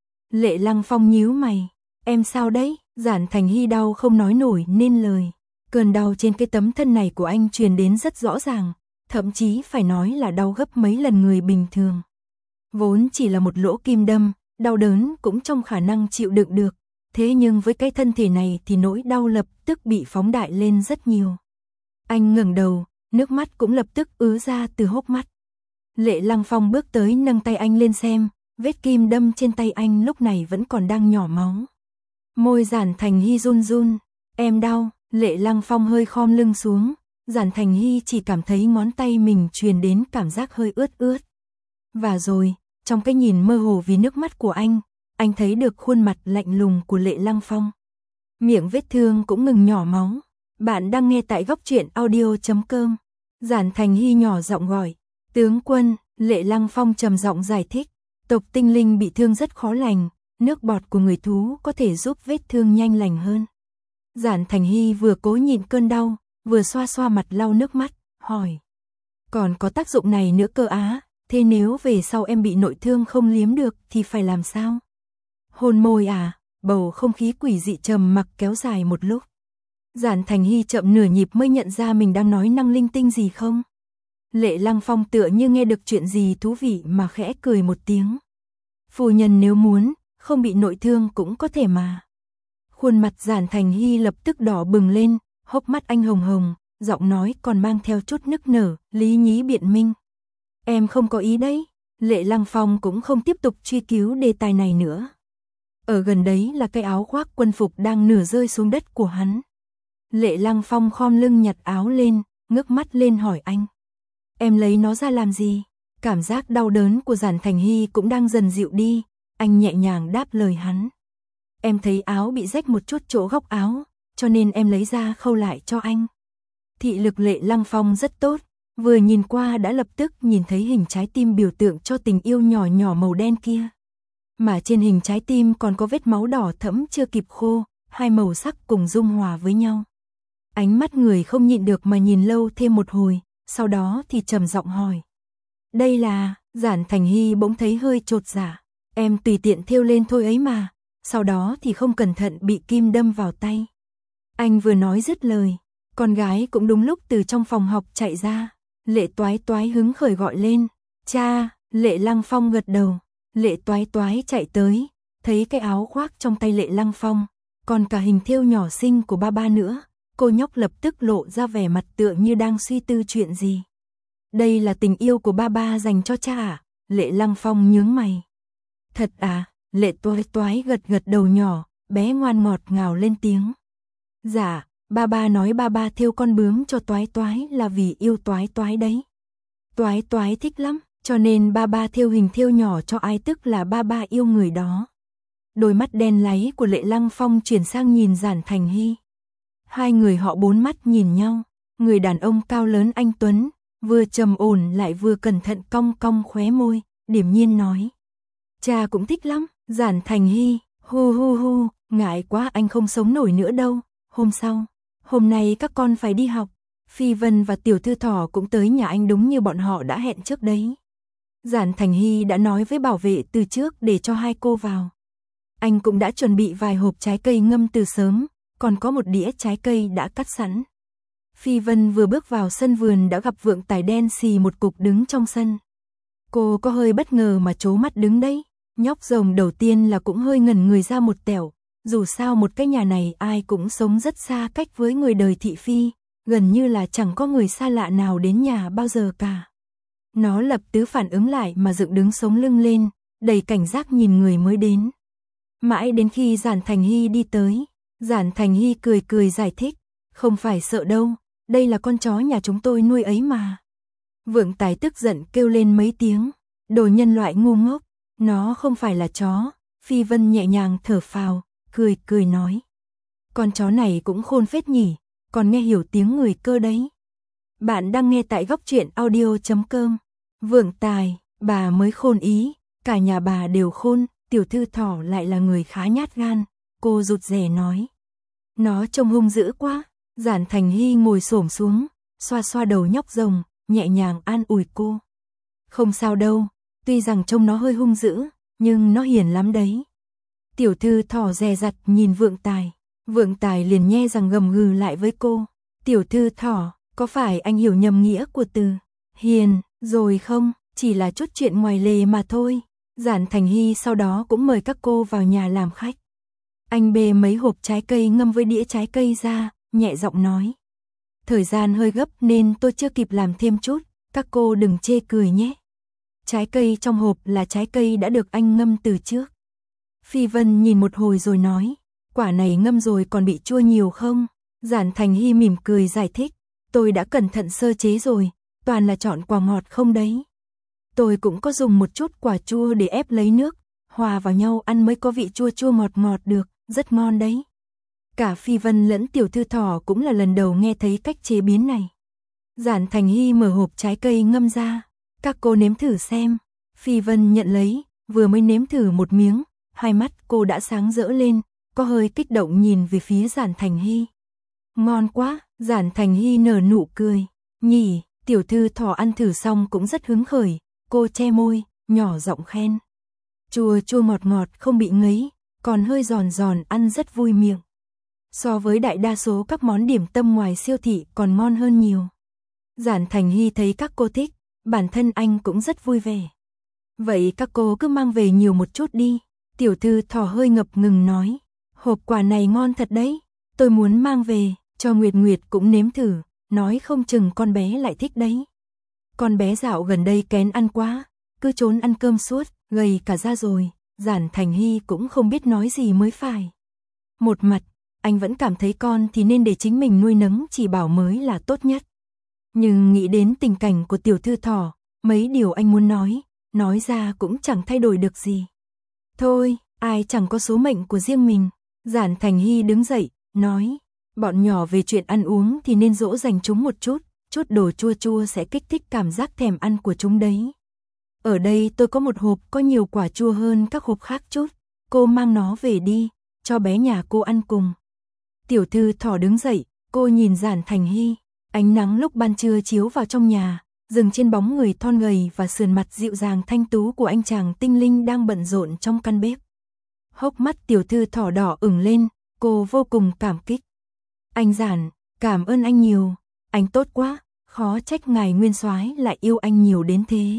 Lệ Lăng Phong nhíu mày, em sao đấy? Giản Thành Hy đau không nói nổi nên lời. Cơn đau trên cái tấm thân này của anh truyền đến rất rõ ràng, thậm chí phải nói là đau gấp mấy lần người bình thường. Vốn chỉ là một lỗ kim đâm, đau đớn cũng trong khả năng chịu đựng được, thế nhưng với cái thân thể này thì nỗi đau lập tức bị phóng đại lên rất nhiều. Anh ngẩng đầu, nước mắt cũng lập tức ứa ra từ hốc mắt. Lệ Lăng Phong bước tới nâng tay anh lên xem, vết kim đâm trên tay anh lúc này vẫn còn đang nhỏ máu. Môi Giản Thành Hy run run, em đau. Lệ Lăng Phong hơi khom lưng xuống, Giản Thành Hy chỉ cảm thấy ngón tay mình truyền đến cảm giác hơi ướt ướt. Và rồi, trong cái nhìn mơ hồ vì nước mắt của anh thấy được khuôn mặt lạnh lùng của Lệ Lăng Phong. Miệng vết thương cũng ngừng nhỏ máu. Bạn đang nghe tại góc truyện audio.com. Giản Thành Hy nhỏ giọng gọi, tướng quân. Lệ Lăng Phong trầm giọng giải thích, tộc tinh linh bị thương rất khó lành, nước bọt của người thú có thể giúp vết thương nhanh lành hơn. Giản Thành Hy vừa cố nhịn cơn đau, vừa xoa xoa mặt lau nước mắt, hỏi. Còn có tác dụng này nữa cơ á, thế nếu về sau em bị nội thương không liếm được thì phải làm sao? Hôn môi à? Bầu không khí quỷ dị trầm mặc kéo dài một lúc. Giản Thành Hy chậm nửa nhịp mới nhận ra mình đang nói năng linh tinh gì không. Lệ Lăng Phong tựa như nghe được chuyện gì thú vị mà khẽ cười một tiếng. Phu nhân nếu muốn, không bị nội thương cũng có thể mà. Khuôn mặt Giản Thành Hy lập tức đỏ bừng lên, hốc mắt anh hồng hồng, giọng nói còn mang theo chút nức nở, lý nhí biện minh. Em không có ý đấy. Lệ Lăng Phong cũng không tiếp tục truy cứu đề tài này nữa. Ở gần đấy là cái áo khoác quân phục đang nửa rơi xuống đất của hắn. Lệ Lăng Phong khom lưng nhặt áo lên, ngước mắt lên hỏi anh. Em lấy nó ra làm gì? Cảm giác đau đớn của Giản Thành Hy cũng đang dần dịu đi, anh nhẹ nhàng đáp lời hắn. Em thấy áo bị rách một chút chỗ góc áo, cho nên em lấy ra khâu lại cho anh. Thị lực Lệ Lăng Phong rất tốt, vừa nhìn qua đã lập tức nhìn thấy hình trái tim biểu tượng cho tình yêu nhỏ nhỏ màu đen kia. Mà trên hình trái tim còn có vết máu đỏ thẫm chưa kịp khô, hai màu sắc cùng dung hòa với nhau. Ánh mắt người không nhịn được mà nhìn lâu thêm một hồi, sau đó thì trầm giọng hỏi. Đây là, Giản Thành Hy bỗng thấy hơi chột dạ. Em tùy tiện thêu lên thôi ấy mà, sau đó thì không cẩn thận bị kim đâm vào tay. Anh vừa nói dứt lời, con gái cũng đúng lúc từ trong phòng học chạy ra. Lệ Toái Toái hứng khởi gọi lên, cha. Lệ Lăng Phong gật đầu. Lệ Toái Toái chạy tới, thấy cái áo khoác trong tay Lệ Lăng Phong, còn cả hình thêu nhỏ xinh của ba ba nữa. Cô nhóc lập tức lộ ra vẻ mặt tựa như đang suy tư chuyện gì. Đây là tình yêu của ba ba dành cho cha à? Lệ Lăng Phong nhướng mày. Thật à? Lệ Toái Toái gật gật đầu nhỏ, bé ngoan ngọt ngào lên tiếng. Dạ, ba ba nói ba ba thêu con bướm cho Toái Toái là vì yêu Toái Toái đấy. Toái Toái thích lắm, cho nên ba ba thêu hình thêu nhỏ cho ai tức là ba ba yêu người đó. Đôi mắt đen láy của Lệ Lăng Phong chuyển sang nhìn Giản Thành Hy. Hai người họ bốn mắt nhìn nhau, người đàn ông cao lớn anh tuấn, vừa trầm ổn lại vừa cẩn thận cong cong khóe môi, điềm nhiên nói. Cha cũng thích lắm. Giản Thành Hy, hu hu hu, ngại quá anh không sống nổi nữa đâu. Hôm sau, hôm nay các con phải đi học, Phi Vân và Tiểu Thư Thỏ cũng tới nhà anh đúng như bọn họ đã hẹn trước đấy. Giản Thành Hy đã nói với bảo vệ từ trước để cho hai cô vào. Anh cũng đã chuẩn bị vài hộp trái cây ngâm từ sớm, còn có một đĩa trái cây đã cắt sẵn. Phi Vân vừa bước vào sân vườn đã gặp Vượng Tài đen xì một cục đứng trong sân. Cô có hơi bất ngờ mà trố mắt đứng đấy. Nhóc rồng đầu tiên là cũng hơi ngẩn người ra một tẻo, dù sao một cái nhà này ai cũng sống rất xa cách với người đời thị phi, gần như là chẳng có người xa lạ nào đến nhà bao giờ cả. Nó lập tức phản ứng lại mà dựng đứng sống lưng lên, đầy cảnh giác nhìn người mới đến. Mãi đến khi Giản Thành Hy đi tới, Giản Thành Hy cười cười giải thích, không phải sợ đâu, đây là con chó nhà chúng tôi nuôi ấy mà. Vượng Tài tức giận kêu lên mấy tiếng, đồ nhân loại ngu ngốc. Nó không phải là chó. Phi Vân nhẹ nhàng thở phào, cười cười nói. Con chó này cũng khôn phết nhỉ, còn nghe hiểu tiếng người cơ đấy. Bạn đang nghe tại góc truyện audio.com. Vượng Tài, bà mới khôn ý, cả nhà bà đều khôn, tiểu thư Thỏ lại là người khá nhát gan, cô rụt rè nói. Nó trông hung dữ quá. Giản Thành Hy ngồi xổm xuống, xoa xoa đầu nhóc rồng, nhẹ nhàng an ủi cô. Không sao đâu, tuy rằng trông nó hơi hung dữ, nhưng nó hiền lắm đấy. Tiểu thư Thỏ dè dặt nhìn Vượng Tài liền nhe răng gầm gừ lại với cô. Tiểu thư Thỏ, có phải anh hiểu nhầm nghĩa của từ hiền rồi không? Chỉ là chút chuyện ngoài lề mà thôi. Giản Thành Hy sau đó cũng mời các cô vào nhà làm khách. Anh bê mấy hộp trái cây ngâm với đĩa trái cây ra, nhẹ giọng nói. Thời gian hơi gấp nên tôi chưa kịp làm thêm chút, các cô đừng chê cười nhé. Trái cây trong hộp là trái cây đã được anh ngâm từ trước. Phi Vân nhìn một hồi rồi nói, quả này ngâm rồi còn bị chua nhiều không? Giản Thành Hy mỉm cười giải thích, tôi đã cẩn thận sơ chế rồi, toàn là chọn quả ngọt không đấy. Tôi cũng có dùng một chút quả chua để ép lấy nước, hòa vào nhau ăn mới có vị chua chua ngọt ngọt được, rất ngon đấy. Cả Phi Vân lẫn tiểu thư Thỏ cũng là lần đầu nghe thấy cách chế biến này. Giản Thành Hy mở hộp trái cây ngâm ra, các cô nếm thử xem. Phi Vân nhận lấy, vừa mới nếm thử một miếng, hai mắt cô đã sáng rỡ lên, có hơi kích động nhìn về phía Giản Thành Hy. Ngon quá, Giản Thành Hy nở nụ cười. Nhỉ, tiểu thư Thỏ ăn thử xong cũng rất hứng khởi, cô che môi, nhỏ giọng khen. Chua chua ngọt ngọt không bị ngấy, còn hơi giòn giòn ăn rất vui miệng. So với đại đa số các món điểm tâm ngoài siêu thị còn ngon hơn nhiều. Giản Thành Hy thấy các cô thích, bản thân anh cũng rất vui vẻ. Vậy các cô cứ mang về nhiều một chút đi. Tiểu thư Thỏ hơi ngập ngừng nói. Hộp quả này ngon thật đấy, tôi muốn mang về, cho Nguyệt Nguyệt cũng nếm thử, nói không chừng con bé lại thích đấy. Con bé dạo gần đây kén ăn quá, cứ trốn ăn cơm suốt, gầy cả ra rồi. Giản Thành Hy cũng không biết nói gì mới phải. Một mặt, anh vẫn cảm thấy con thì nên để chính mình nuôi nấng chỉ bảo mới là tốt nhất. Nhưng nghĩ đến tình cảnh của tiểu thư Thỏ, mấy điều anh muốn nói ra cũng chẳng thay đổi được gì. Thôi, ai chẳng có số mệnh của riêng mình. Giản Thành Hy đứng dậy, nói, bọn nhỏ về chuyện ăn uống thì nên dỗ dành chúng một chút đồ chua chua sẽ kích thích cảm giác thèm ăn của chúng đấy. Ở đây tôi có một hộp có nhiều quả chua hơn các hộp khác chút, cô mang nó về đi, cho bé nhà cô ăn cùng. Tiểu thư Thỏ đứng dậy, cô nhìn Giản Thành Hy, ánh nắng lúc ban trưa chiếu vào trong nhà, dừng trên bóng người thon gầy và sườn mặt dịu dàng thanh tú của anh chàng tinh linh đang bận rộn trong căn bếp. Hốc mắt tiểu thư Thỏ đỏ ửng lên, cô vô cùng cảm kích. Anh Giản, cảm ơn anh nhiều, anh tốt quá, khó trách ngài nguyên soái lại yêu anh nhiều đến thế.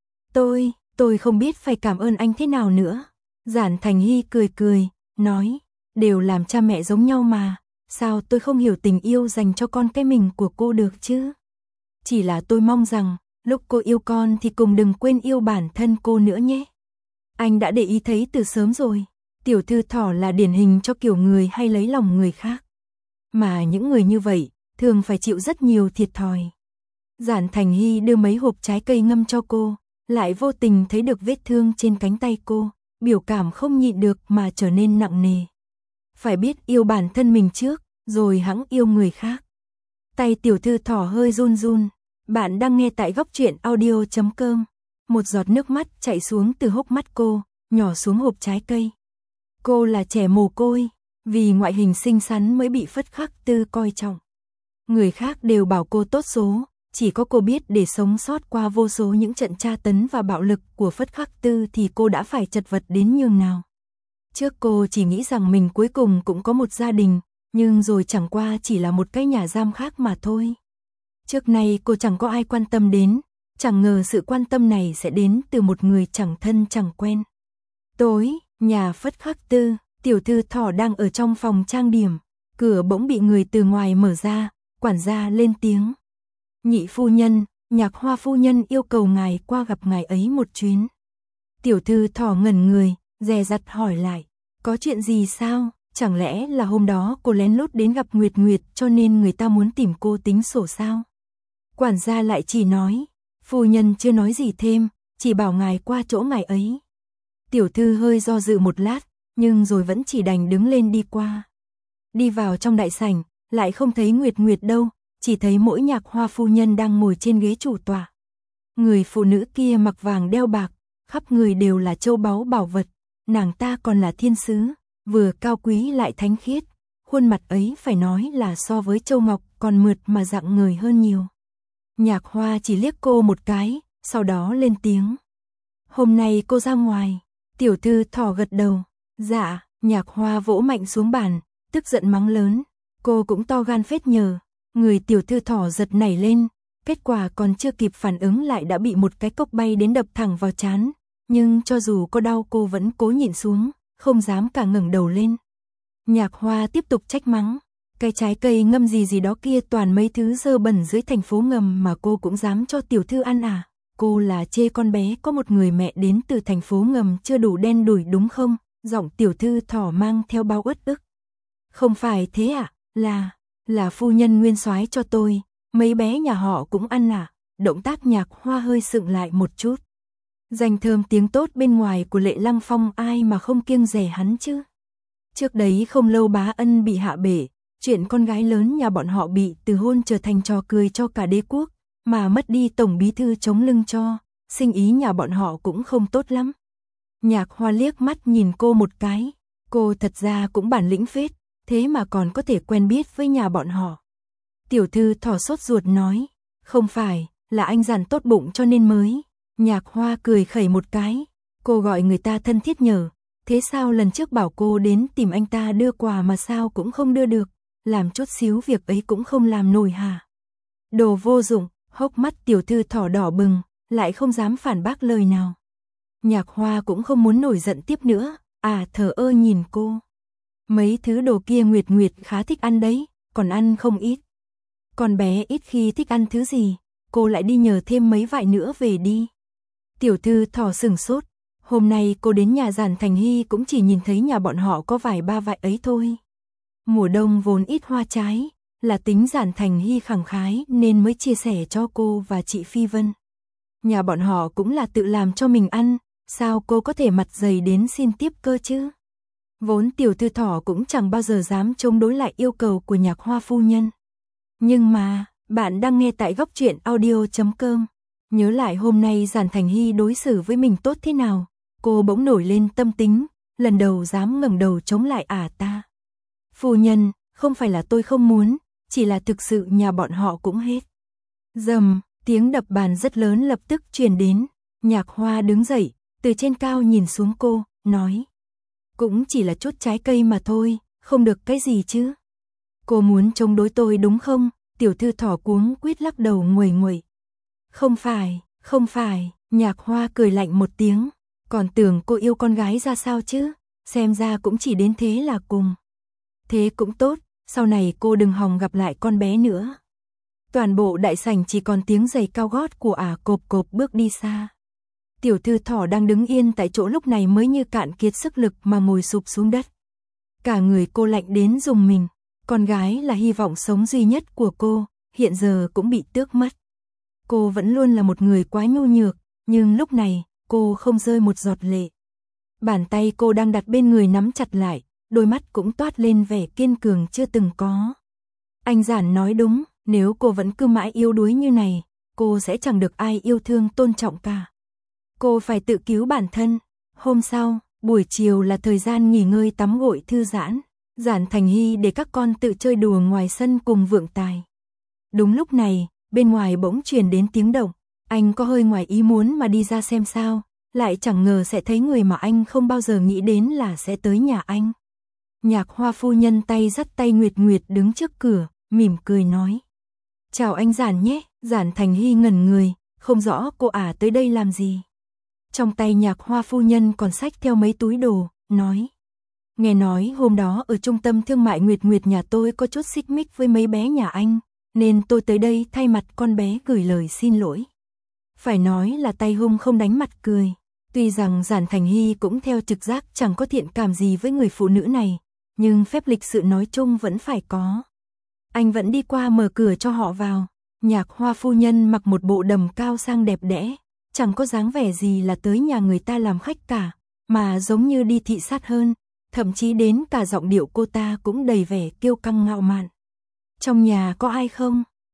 Tôi không biết phải cảm ơn anh thế nào nữa. Giản Thành Hy cười, nói, đều làm cha mẹ giống nhau mà, sao tôi không hiểu tình yêu dành cho con cái mình của cô được chứ? Chỉ là tôi mong rằng, lúc cô yêu con thì cùng đừng quên yêu bản thân cô nữa nhé. Anh đã để ý thấy từ sớm rồi, tiểu thư Thỏ là điển hình cho kiểu người hay lấy lòng người khác. Mà những người như vậy, thường phải chịu rất nhiều thiệt thòi. Giản Thành Hy đưa mấy hộp trái cây ngâm cho cô, lại vô tình thấy được vết thương trên cánh tay cô, biểu cảm không nhịn được mà trở nên nặng nề. Phải biết yêu bản thân mình trước, rồi hẵng yêu người khác. Tay tiểu thư Thỏ hơi run run. Bạn đang nghe tại góc truyện audio.com. Một giọt nước mắt chảy xuống từ hốc mắt cô, nhỏ xuống hộp trái cây. Cô là trẻ mồ côi, vì ngoại hình xinh xắn mới bị Phất Khắc Tư coi trọng. Người khác đều bảo cô tốt số, chỉ có cô biết để sống sót qua vô số những trận tra tấn và bạo lực của Phất Khắc Tư thì cô đã phải chật vật đến nhường nào. Trước cô chỉ nghĩ rằng mình cuối cùng cũng có một gia đình, nhưng rồi chẳng qua chỉ là một cái nhà giam khác mà thôi. Trước nay cô chẳng có ai quan tâm đến, chẳng ngờ sự quan tâm này sẽ đến từ một người chẳng thân chẳng quen. Tối, nhà Phất Khắc Tư, tiểu thư Thỏ đang ở trong phòng trang điểm, cửa bỗng bị người từ ngoài mở ra, quản gia lên tiếng. Nhị phu nhân, Nhạc Hoa phu nhân yêu cầu ngài qua gặp ngài ấy một chuyến. Tiểu thư Thỏ ngẩn người, dè dặt hỏi lại, có chuyện gì sao? Chẳng lẽ là hôm đó cô lén lút đến gặp Nguyệt Nguyệt cho nên người ta muốn tìm cô tính sổ sao? Quản gia lại chỉ nói, phu nhân chưa nói gì thêm, chỉ bảo ngài qua chỗ ngài ấy. Tiểu thư hơi do dự một lát, nhưng rồi vẫn chỉ đành đứng lên đi qua. Đi vào trong đại sảnh, lại không thấy Nguyệt Nguyệt đâu, chỉ thấy mỗi Nhạc Hoa phu nhân đang ngồi trên ghế chủ tọa. Người phụ nữ kia mặc vàng đeo bạc, khắp người đều là châu báu bảo vật, nàng ta còn là thiên sứ, vừa cao quý lại thánh khiết, khuôn mặt ấy phải nói là so với châu ngọc còn mượt mà rạng ngời hơn nhiều. Nhạc Hoa chỉ liếc cô một cái, sau đó lên tiếng. Hôm nay cô ra ngoài. Tiểu thư Thỏ gật đầu. Dạ. Nhạc Hoa vỗ mạnh xuống bàn, tức giận mắng lớn. Cô cũng to gan phết nhờ. Người tiểu thư Thỏ giật nảy lên, kết quả còn chưa kịp phản ứng lại đã bị một cái cốc bay đến đập thẳng vào trán. Nhưng cho dù có đau cô vẫn cố nhịn xuống, không dám cả ngẩng đầu lên. Nhạc Hoa tiếp tục trách mắng. Cái trái cây ngâm gì gì đó kia toàn mấy thứ dơ bẩn dưới thành phố ngầm mà cô cũng dám cho tiểu thư ăn à? Cô là chê con bé có một người mẹ đến từ thành phố ngầm chưa đủ đen đủi đúng không? Giọng tiểu thư Thỏ mang theo bao uất ức. Không phải thế ạ, là phu nhân nguyên soái cho tôi, mấy bé nhà họ cũng ăn à? Động tác Nhạc Hoa hơi sững lại một chút. Danh thơm tiếng tốt bên ngoài của Lệ Lăng Phong ai mà không kiêng dè hắn chứ? Trước đấy không lâu Bá Ân bị hạ bể, chuyện con gái lớn nhà bọn họ bị từ hôn trở thành trò cười cho cả đế quốc, mà mất đi tổng bí thư chống lưng cho, sinh ý nhà bọn họ cũng không tốt lắm. Nhạc Hoa liếc mắt nhìn cô một cái, cô thật ra cũng bản lĩnh phết, thế mà còn có thể quen biết với nhà bọn họ. Tiểu thư Thỏ sốt ruột nói, không phải, là anh Giản tốt bụng cho nên mới. Nhạc Hoa cười khẩy một cái, cô gọi người ta thân thiết nhờ, thế sao lần trước bảo cô đến tìm anh ta đưa quà mà sao cũng không đưa được, làm chút xíu việc ấy cũng không làm nổi hả? Đồ vô dụng. Hốc mắt tiểu thư Thỏ đỏ bừng, lại không dám phản bác lời nào. Nhạc Hoa cũng không muốn nổi giận tiếp nữa, thờ ơ nhìn cô. Mấy thứ đồ kia Nguyệt Nguyệt khá thích ăn đấy, còn ăn không ít. Con bé ít khi thích ăn thứ gì, cô lại đi nhờ thêm mấy vại nữa về đi. Tiểu thư Thỏ sửng sốt, hôm nay cô đến nhà Giản Thành Hy cũng chỉ nhìn thấy nhà bọn họ có vài ba vại ấy thôi. Mùa đông vốn ít hoa trái, là tính Giản Thành Hy khẳng khái nên mới chia sẻ cho cô và chị Phi Vân. Nhà bọn họ cũng là tự làm cho mình ăn, sao cô có thể mặt dày đến xin tiếp cơ chứ? Vốn tiểu thư Thỏ cũng chẳng bao giờ dám chống đối lại yêu cầu của Nhạc Hoa phu nhân. Nhưng mà, bạn đang nghe tại góc truyện audio.com. Nhớ lại hôm nay Giản Thành Hy đối xử với mình tốt thế nào, cô bỗng nổi lên tâm tính, lần đầu dám ngẩng đầu chống lại ta. Phu nhân, không phải là tôi không muốn, chỉ là thực sự nhà bọn họ cũng hết. Rầm, tiếng đập bàn rất lớn lập tức truyền đến, Nhạc Hoa đứng dậy, từ trên cao nhìn xuống cô, nói. Cũng chỉ là chút trái cây mà thôi, không được cái gì chứ. Cô muốn chống đối tôi đúng không? Tiểu thư Thỏ cuống quýt lắc đầu nguầy nguậy. Không phải, Nhạc Hoa cười lạnh một tiếng, còn tưởng cô yêu con gái ra sao chứ, xem ra cũng chỉ đến thế là cùng. Thế cũng tốt, sau này cô đừng hòng gặp lại con bé nữa. Toàn bộ đại sảnh chỉ còn tiếng giày cao gót của cộp cộp bước đi xa. Tiểu thư Thỏ đang đứng yên tại chỗ lúc này mới như cạn kiệt sức lực mà ngồi sụp xuống đất. Cả người cô lạnh đến rùng mình, con gái là hy vọng sống duy nhất của cô, hiện giờ cũng bị tước mất. Cô vẫn luôn là một người quá nhu nhược, nhưng lúc này, cô không rơi một giọt lệ. Bàn tay cô đang đặt bên người nắm chặt lại, đôi mắt cũng toát lên vẻ kiên cường chưa từng có. Anh Giản nói đúng, nếu cô vẫn cứ mãi yếu đuối như này, cô sẽ chẳng được ai yêu thương tôn trọng cả. Cô phải tự cứu bản thân. Hôm sau, buổi chiều là thời gian nghỉ ngơi tắm gội thư giãn. Giản Thành Hy để các con tự chơi đùa ngoài sân cùng Vượng Tài. Đúng lúc này, bên ngoài bỗng truyền đến tiếng động. Anh có hơi ngoài ý muốn mà đi ra xem sao, lại chẳng ngờ sẽ thấy người mà anh không bao giờ nghĩ đến là sẽ tới nhà anh. Nhạc Hoa phu nhân tay dắt tay Nguyệt Nguyệt đứng trước cửa, mỉm cười nói. Chào anh Giản nhé. Giản Thành Hy ngẩn người, không rõ cô tới đây làm gì. Trong tay Nhạc Hoa phu nhân còn xách theo mấy túi đồ, nói. Nghe nói hôm đó ở trung tâm thương mại Nguyệt Nguyệt nhà tôi có chút xích mích với mấy bé nhà anh, nên tôi tới đây thay mặt con bé gửi lời xin lỗi. Phải nói là tay hung không đánh mặt cười. Tuy rằng Giản Thành Hy cũng theo trực giác chẳng có thiện cảm gì với người phụ nữ này, nhưng phép lịch sự nói chung vẫn phải có. Anh vẫn đi qua mở cửa cho họ vào. Nhạc Hoa phu nhân mặc một bộ đầm cao sang đẹp đẽ, chẳng có dáng vẻ gì là tới nhà người ta làm khách cả, mà giống như đi thị sát hơn, thậm chí đến cả giọng điệu cô ta cũng đầy vẻ kiêu căng ngạo mạn. Trong nhà có ai không?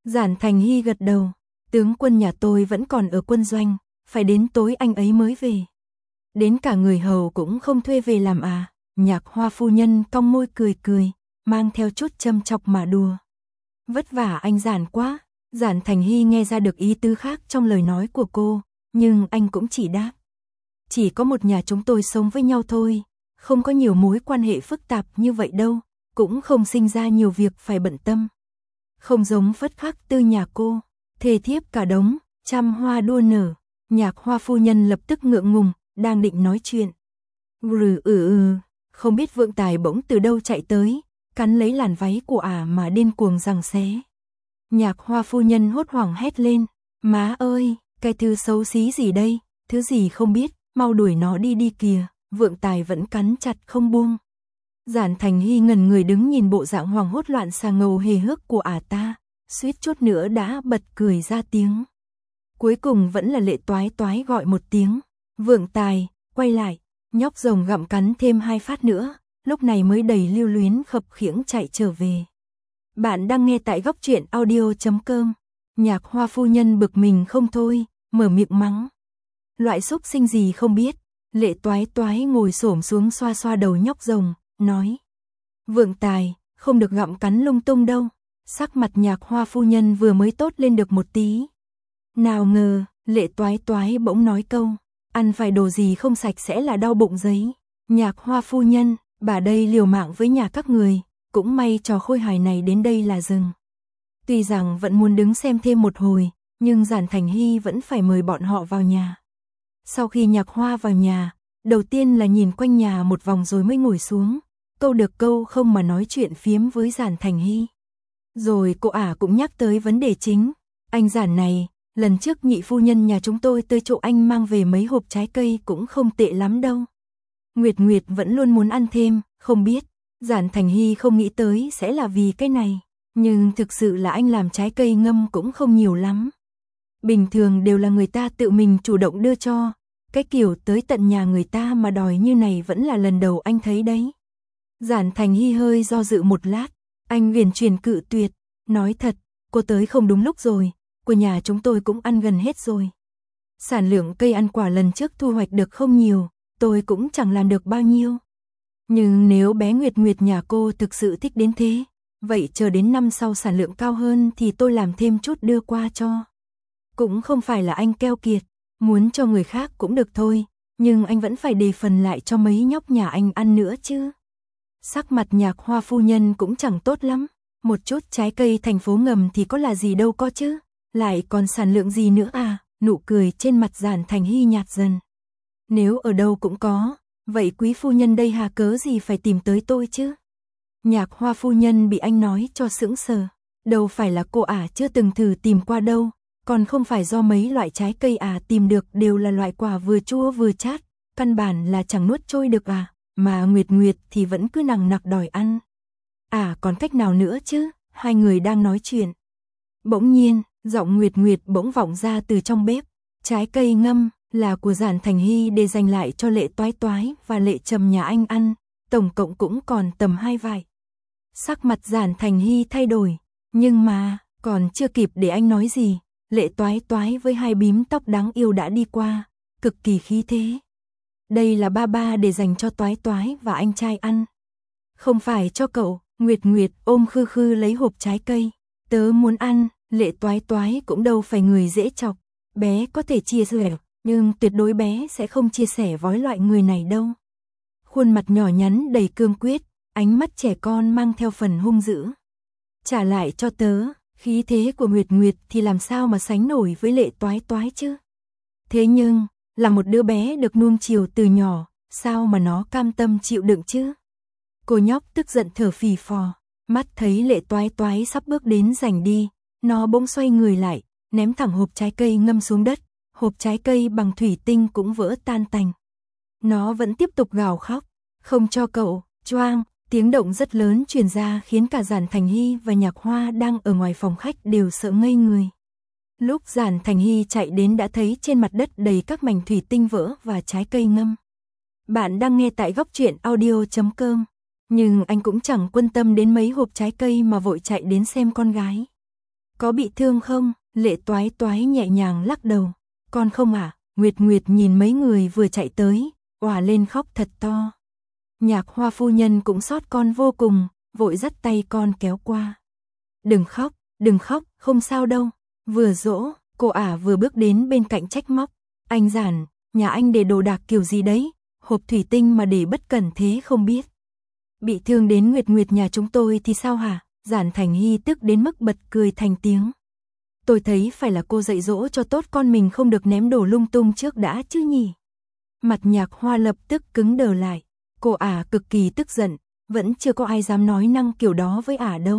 Giản Thành Hy gật đầu. Tướng quân nhà tôi vẫn còn ở quân doanh, phải đến tối anh ấy mới về. Đến cả người hầu cũng không thuê về làm à? Nhạc Hoa phu nhân cong môi cười cười, mang theo chút châm chọc mà đùa. Vất vả anh Giản quá. Giản Thành Hy nghe ra được ý tứ khác trong lời nói của cô, nhưng anh cũng chỉ đáp. Chỉ có một nhà chúng tôi sống với nhau thôi, không có nhiều mối quan hệ phức tạp như vậy đâu, cũng không sinh ra nhiều việc phải bận tâm. Không giống Phất Khắc Tư nhà cô, thề thiếp cả đống, trăm hoa đua nở. Nhạc Hoa phu nhân lập tức ngượng ngùng, đang định nói chuyện. Không biết Vượng Tài bỗng từ đâu chạy tới, cắn lấy làn váy của ả mà điên cuồng giằng xé. Nhạc Hoa phu nhân hốt hoảng hét lên, má ơi, cái thứ xấu xí gì đây, thứ gì không biết, mau đuổi nó đi đi kìa. Vượng Tài vẫn cắn chặt không buông. Giản Thành Hy ngẩn người đứng nhìn bộ dạng hoảng hốt loạn xà ngầu hề hước của ả ta, suýt chút nữa đã bật cười ra tiếng. Cuối cùng vẫn là Lệ Toái Toái gọi một tiếng, Vượng Tài, quay lại. Nhóc rồng gặm cắn thêm 2 phát nữa, lúc này mới đầy lưu luyến khập khiễng chạy trở về. Bạn đang nghe tại góc truyện audio.com. Nhạc Hoa phu nhân bực mình không thôi, mở miệng mắng. Loại xúc sinh gì không biết. Lệ Toái Toái ngồi xổm xuống xoa xoa đầu nhóc rồng, nói. Vượng Tài, không được gặm cắn lung tung đâu. Sắc mặt Nhạc Hoa phu nhân vừa mới tốt lên được một tí. Nào ngờ, Lệ Toái Toái bỗng nói câu. Ăn phải đồ gì không sạch sẽ là đau bụng giấy. Nhạc Hoa phu nhân, bà đây liều mạng với nhà các người, cũng may trò khôi hài này đến đây là dừng. Tuy rằng vẫn muốn đứng xem thêm một hồi, nhưng Giản Thành Hy vẫn phải mời bọn họ vào nhà. Sau khi Nhạc Hoa vào nhà, đầu tiên là nhìn quanh nhà một vòng rồi mới ngồi xuống, câu được câu không mà nói chuyện phiếm với Giản Thành Hy. Rồi cô ả cũng nhắc tới vấn đề chính, anh Giản này, lần trước nhị phu nhân nhà chúng tôi tới chỗ anh mang về mấy hộp trái cây cũng không tệ lắm đâu. Nguyệt Nguyệt vẫn luôn muốn ăn thêm, không biết, Giản Thành Hy không nghĩ tới sẽ là vì cái này, nhưng thực sự là anh làm trái cây ngâm cũng không nhiều lắm. Bình thường đều là người ta tự mình chủ động đưa cho, cái kiểu tới tận nhà người ta mà đòi như này vẫn là lần đầu anh thấy đấy. Giản Thành Hy hơi do dự một lát, anh uyển chuyển cự tuyệt, nói thật, cô tới không đúng lúc rồi. Của nhà chúng tôi cũng ăn gần hết rồi. Sản lượng cây ăn quả lần trước thu hoạch được không nhiều, tôi cũng chẳng làm được bao nhiêu. Nhưng nếu bé Nguyệt Nguyệt nhà cô thực sự thích đến thế, vậy chờ đến năm sau sản lượng cao hơn thì tôi làm thêm chút đưa qua cho. Cũng không phải là anh keo kiệt, muốn cho người khác cũng được thôi, nhưng anh vẫn phải đề phần lại cho mấy nhóc nhà anh ăn nữa chứ. Sắc mặt Nhạc Hoa phu nhân cũng chẳng tốt lắm, một chút trái cây thành phố ngầm thì có là gì đâu có chứ. Lại còn sản lượng gì nữa à, nụ cười trên mặt Giản Thành Hy nhạt dần. Nếu ở đâu cũng có, vậy quý phu nhân đây hà cớ gì phải tìm tới tôi chứ? Nhạc Hoa phu nhân bị anh nói cho sững sờ, đâu phải là cô ả chưa từng thử tìm qua đâu, còn không phải do mấy loại trái cây ả tìm được đều là loại quả vừa chua vừa chát, căn bản là chẳng nuốt trôi được à, mà Nguyệt Nguyệt thì vẫn cứ nằng nặc đòi ăn. Còn cách nào nữa chứ, hai người đang nói chuyện. Bỗng nhiên, giọng Nguyệt Nguyệt bỗng vọng ra từ trong bếp, trái cây ngâm là của Giản Thành Hy để dành lại cho Lệ Toái Toái và Lệ Trầm nhà anh ăn, tổng cộng cũng còn tầm 2 vải. Sắc mặt Giản Thành Hy thay đổi, nhưng mà, còn chưa kịp để anh nói gì, Lệ Toái Toái với 2 bím tóc đáng yêu đã đi qua, cực kỳ khí thế. Đây là ba ba để dành cho Toái Toái và anh trai ăn. Không phải cho cậu, Nguyệt Nguyệt ôm khư khư lấy hộp trái cây, tớ muốn ăn. Lệ Toái Toái cũng đâu phải người dễ chọc, bé có thể chia sẻ, nhưng tuyệt đối bé sẽ không chia sẻ với loại người này đâu. Khuôn mặt nhỏ nhắn đầy cương quyết, ánh mắt trẻ con mang theo phần hung dữ. Trả lại cho tớ, khí thế của Nguyệt Nguyệt thì làm sao mà sánh nổi với Lệ Toái Toái chứ? Thế nhưng, là một đứa bé được nuông chiều từ nhỏ, sao mà nó cam tâm chịu đựng chứ? Cô nhóc tức giận thở phì phò, mắt thấy Lệ Toái Toái sắp bước đến giành đi. Nó bỗng xoay người lại, ném thẳng hộp trái cây ngâm xuống đất, hộp trái cây bằng thủy tinh cũng vỡ tan tành. Nó vẫn tiếp tục gào khóc, không cho cậu, choang, tiếng động rất lớn truyền ra khiến cả Giản Thành Hy và Nhạc Hoa đang ở ngoài phòng khách đều sợ ngây người. Lúc Giản Thành Hy chạy đến đã thấy trên mặt đất đầy các mảnh thủy tinh vỡ và trái cây ngâm. Bạn đang nghe tại góc truyện audio.com, nhưng anh cũng chẳng quan tâm đến mấy hộp trái cây mà vội chạy đến xem con gái. Có bị thương không? Lệ Toái Toái nhẹ nhàng lắc đầu. Con không ạ. Nguyệt Nguyệt nhìn mấy người vừa chạy tới, òa lên khóc thật to. Nhạc Hoa phu nhân cũng xót con vô cùng, vội dắt tay con kéo qua. Đừng khóc, không sao đâu. Vừa dỗ, cô ả vừa bước đến bên cạnh trách móc. Anh Giản, nhà anh để đồ đạc kiểu gì đấy, hộp thủy tinh mà để bất cẩn thế không biết. Bị thương đến Nguyệt Nguyệt nhà chúng tôi thì sao hả? Giản Thành Hy tức đến mức bật cười thành tiếng. Tôi thấy phải là cô dạy dỗ cho tốt con mình không được ném đồ lung tung trước đã chứ nhỉ. Mặt Nhạc Hoa lập tức cứng đờ lại. Cô ả cực kỳ tức giận, vẫn chưa có ai dám nói năng kiểu đó với ả đâu.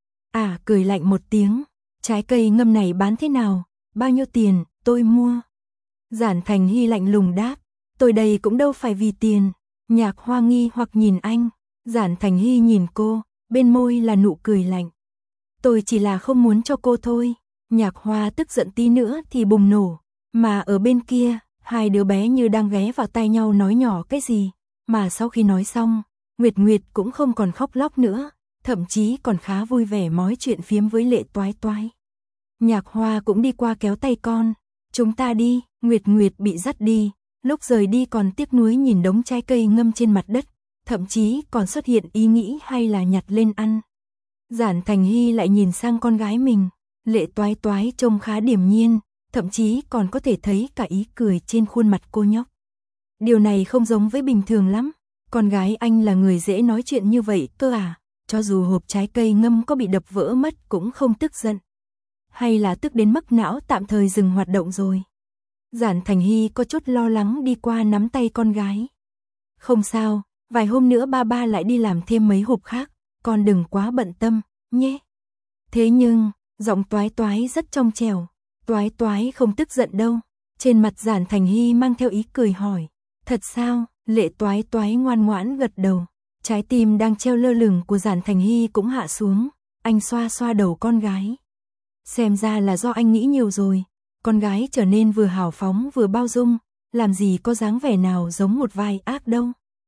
Ả cười lạnh một tiếng. Trái cây ngâm này bán thế nào? Bao nhiêu tiền? Tôi mua. Giản Thành Hy lạnh lùng đáp. Tôi đây cũng đâu phải vì tiền. Nhạc Hoa nghi hoặc nhìn anh. Giản Thành Hy nhìn cô, bên môi là nụ cười lạnh. Tôi chỉ là không muốn cho cô thôi. Nhạc Hoa tức giận tí nữa thì bùng nổ. Mà ở bên kia, hai đứa bé như đang ghé vào tai nhau nói nhỏ cái gì. Mà sau khi nói xong, Nguyệt Nguyệt cũng không còn khóc lóc nữa, thậm chí còn khá vui vẻ mói chuyện phiếm với Lệ Toái Toái. Nhạc Hoa cũng đi qua kéo tay con. Chúng ta đi. Nguyệt Nguyệt bị dắt đi, lúc rời đi còn tiếc nuối nhìn đống trái cây ngâm trên mặt đất, thậm chí còn xuất hiện ý nghĩ hay là nhặt lên ăn. Giản Thành Hy lại nhìn sang con gái mình, Lệ Toái Toái trông khá điềm nhiên, thậm chí còn có thể thấy cả ý cười trên khuôn mặt cô nhóc. Điều này không giống với bình thường lắm, con gái anh là người dễ nói chuyện như vậy cơ à, cho dù hộp trái cây ngâm có bị đập vỡ mất cũng không tức giận. Hay là tức đến mức não tạm thời dừng hoạt động rồi. Giản Thành Hy có chút lo lắng đi qua nắm tay con gái. Không sao, vài hôm nữa ba lại đi làm thêm mấy hộp khác, con đừng quá bận tâm, nhé. Thế nhưng, giọng Toái Toái rất trong trẻo. Toái Toái không tức giận đâu. Trên mặt Giản Thành Hy mang theo ý cười hỏi. Thật sao? Lệ Toái Toái ngoan ngoãn gật đầu. Trái tim đang treo lơ lửng của Giản Thành Hy cũng hạ xuống. Anh xoa xoa đầu con gái. Xem ra là do anh nghĩ nhiều rồi. Con gái trở nên vừa hào phóng vừa bao dung, làm gì có dáng vẻ nào giống một vai ác đâu.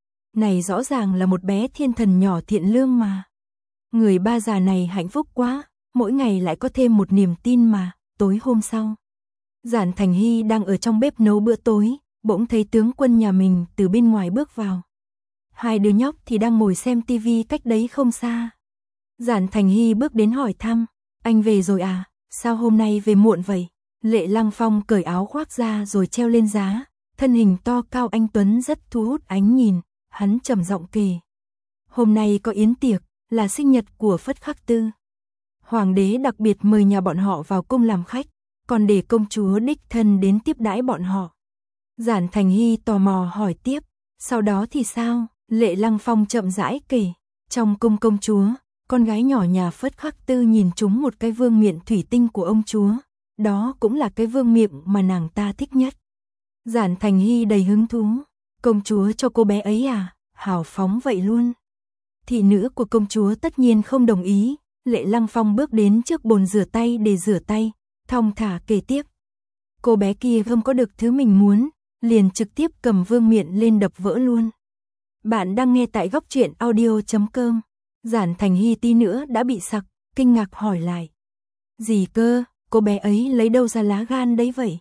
Này rõ ràng là một bé thiên thần nhỏ thiện lương mà. Người ba già này hạnh phúc quá, mỗi ngày lại có thêm một niềm tin mà. Tối hôm sau, Giản Thành Hy đang ở trong bếp nấu bữa tối, bỗng thấy tướng quân nhà mình từ bên ngoài bước vào. Hai đứa nhóc thì đang ngồi xem tivi cách đấy không xa. Giản Thành Hy bước đến hỏi thăm, anh về rồi à, sao hôm nay về muộn vậy? Lệ Lăng Phong cởi áo khoác ra rồi treo lên giá, thân hình to cao anh tuấn rất thu hút ánh nhìn, hắn trầm giọng kể. Hôm nay có yến tiệc, là sinh nhật của Phất Khắc Tư. Hoàng đế đặc biệt mời nhà bọn họ vào cung làm khách, còn để công chúa đích thân đến tiếp đãi bọn họ. Giản Thành Hy tò mò hỏi tiếp, sau đó thì sao? Lệ Lăng Phong chậm rãi kể, trong cung công chúa, con gái nhỏ nhà Phất Khắc Tư nhìn trúng một cái vương miện thủy tinh của ông chúa. Đó cũng là cái vương miện mà nàng ta thích nhất. Giản Thành Hy đầy hứng thú. Công chúa cho cô bé ấy à? Hào phóng vậy luôn. Thị nữ của công chúa tất nhiên không đồng ý. Lệ Lăng Phong bước đến trước bồn rửa tay để rửa tay, thong thả kể tiếp. Cô bé kia không có được thứ mình muốn, liền trực tiếp cầm vương miện lên đập vỡ luôn. Bạn đang nghe tại góc truyện audio.com. Giản Thành Hy tí nữa đã bị sặc, kinh ngạc hỏi lại. Gì cơ? Cô bé ấy lấy đâu ra lá gan đấy vậy?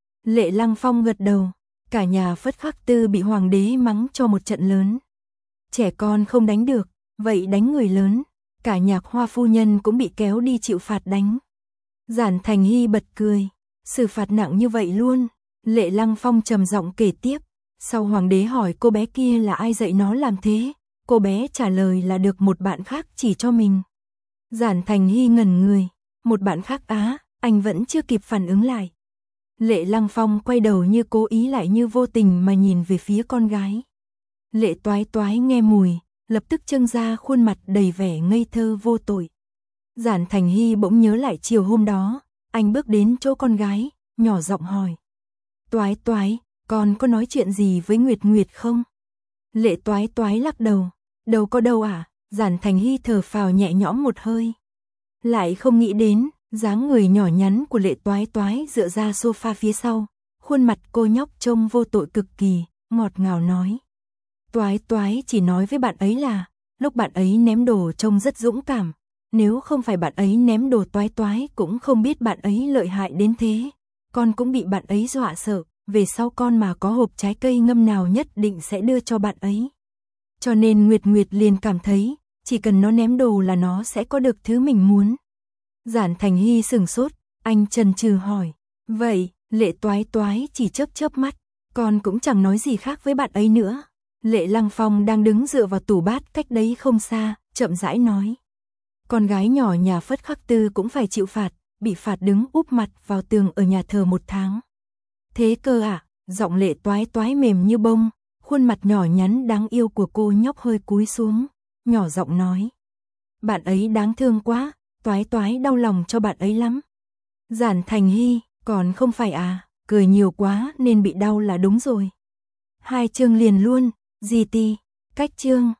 Lệ Lăng Phong gật đầu. Cả nhà Phất Khắc Tư bị hoàng đế mắng cho một trận lớn. Trẻ con không đánh được, vậy đánh người lớn. Cả Nhạc Hoa phu nhân cũng bị kéo đi chịu phạt đánh. Giản Thành Hy bật cười. Xử phạt nặng như vậy luôn. Lệ Lăng Phong trầm giọng kể tiếp. Sau hoàng đế hỏi cô bé kia là ai dạy nó làm thế, cô bé trả lời là được một bạn khác chỉ cho mình. Giản Thành Hy ngẩn người. Một bạn khác á? Anh vẫn chưa kịp phản ứng lại. Lệ Lăng Phong quay đầu như cố ý lại như vô tình mà nhìn về phía con gái. Lệ Toái Toái nghe mùi, lập tức trưng ra khuôn mặt đầy vẻ ngây thơ vô tội. Giản Thành Hy bỗng nhớ lại chiều hôm đó, anh bước đến chỗ con gái, nhỏ giọng hỏi. Toái Toái, con có nói chuyện gì với Nguyệt Nguyệt không? Lệ Toái Toái lắc đầu. Đâu có đâu à? Giản Thành Hy thở phào nhẹ nhõm một hơi. Lại không nghĩ đến, dáng người nhỏ nhắn của Lệ Toái Toái dựa ra sofa phía sau, khuôn mặt cô nhóc trông vô tội cực kỳ, ngọt ngào nói. Toái Toái chỉ nói với bạn ấy là, lúc bạn ấy ném đồ trông rất dũng cảm, nếu không phải bạn ấy ném đồ toái toái cũng không biết bạn ấy lợi hại đến thế. Con cũng bị bạn ấy dọa sợ, về sau con mà có hộp trái cây ngâm nào nhất định sẽ đưa cho bạn ấy. Cho nên Nguyệt Nguyệt liền cảm thấy, chỉ cần nó ném đồ là nó sẽ có được thứ mình muốn. Giản Thành Hy sửng sốt, anh chần chừ hỏi, vậy, Lệ Toái Toái chỉ chớp chớp mắt, con cũng chẳng nói gì khác với bạn ấy nữa. Lệ Lăng Phong đang đứng dựa vào tủ bát cách đấy không xa, chậm rãi nói. Con gái nhỏ nhà Phất Khắc Tư cũng phải chịu phạt, bị phạt đứng úp mặt vào tường ở nhà thờ 1 tháng. Thế cơ à, giọng Lệ Toái Toái mềm như bông, khuôn mặt nhỏ nhắn đáng yêu của cô nhóc hơi cúi xuống, nhỏ giọng nói. Bạn ấy đáng thương quá, Toái Toái đau lòng cho bạn ấy lắm. Giản Thành Hy, còn không phải à, cười nhiều quá nên bị đau là đúng rồi. 2 chương liền luôn, GT, cách chương.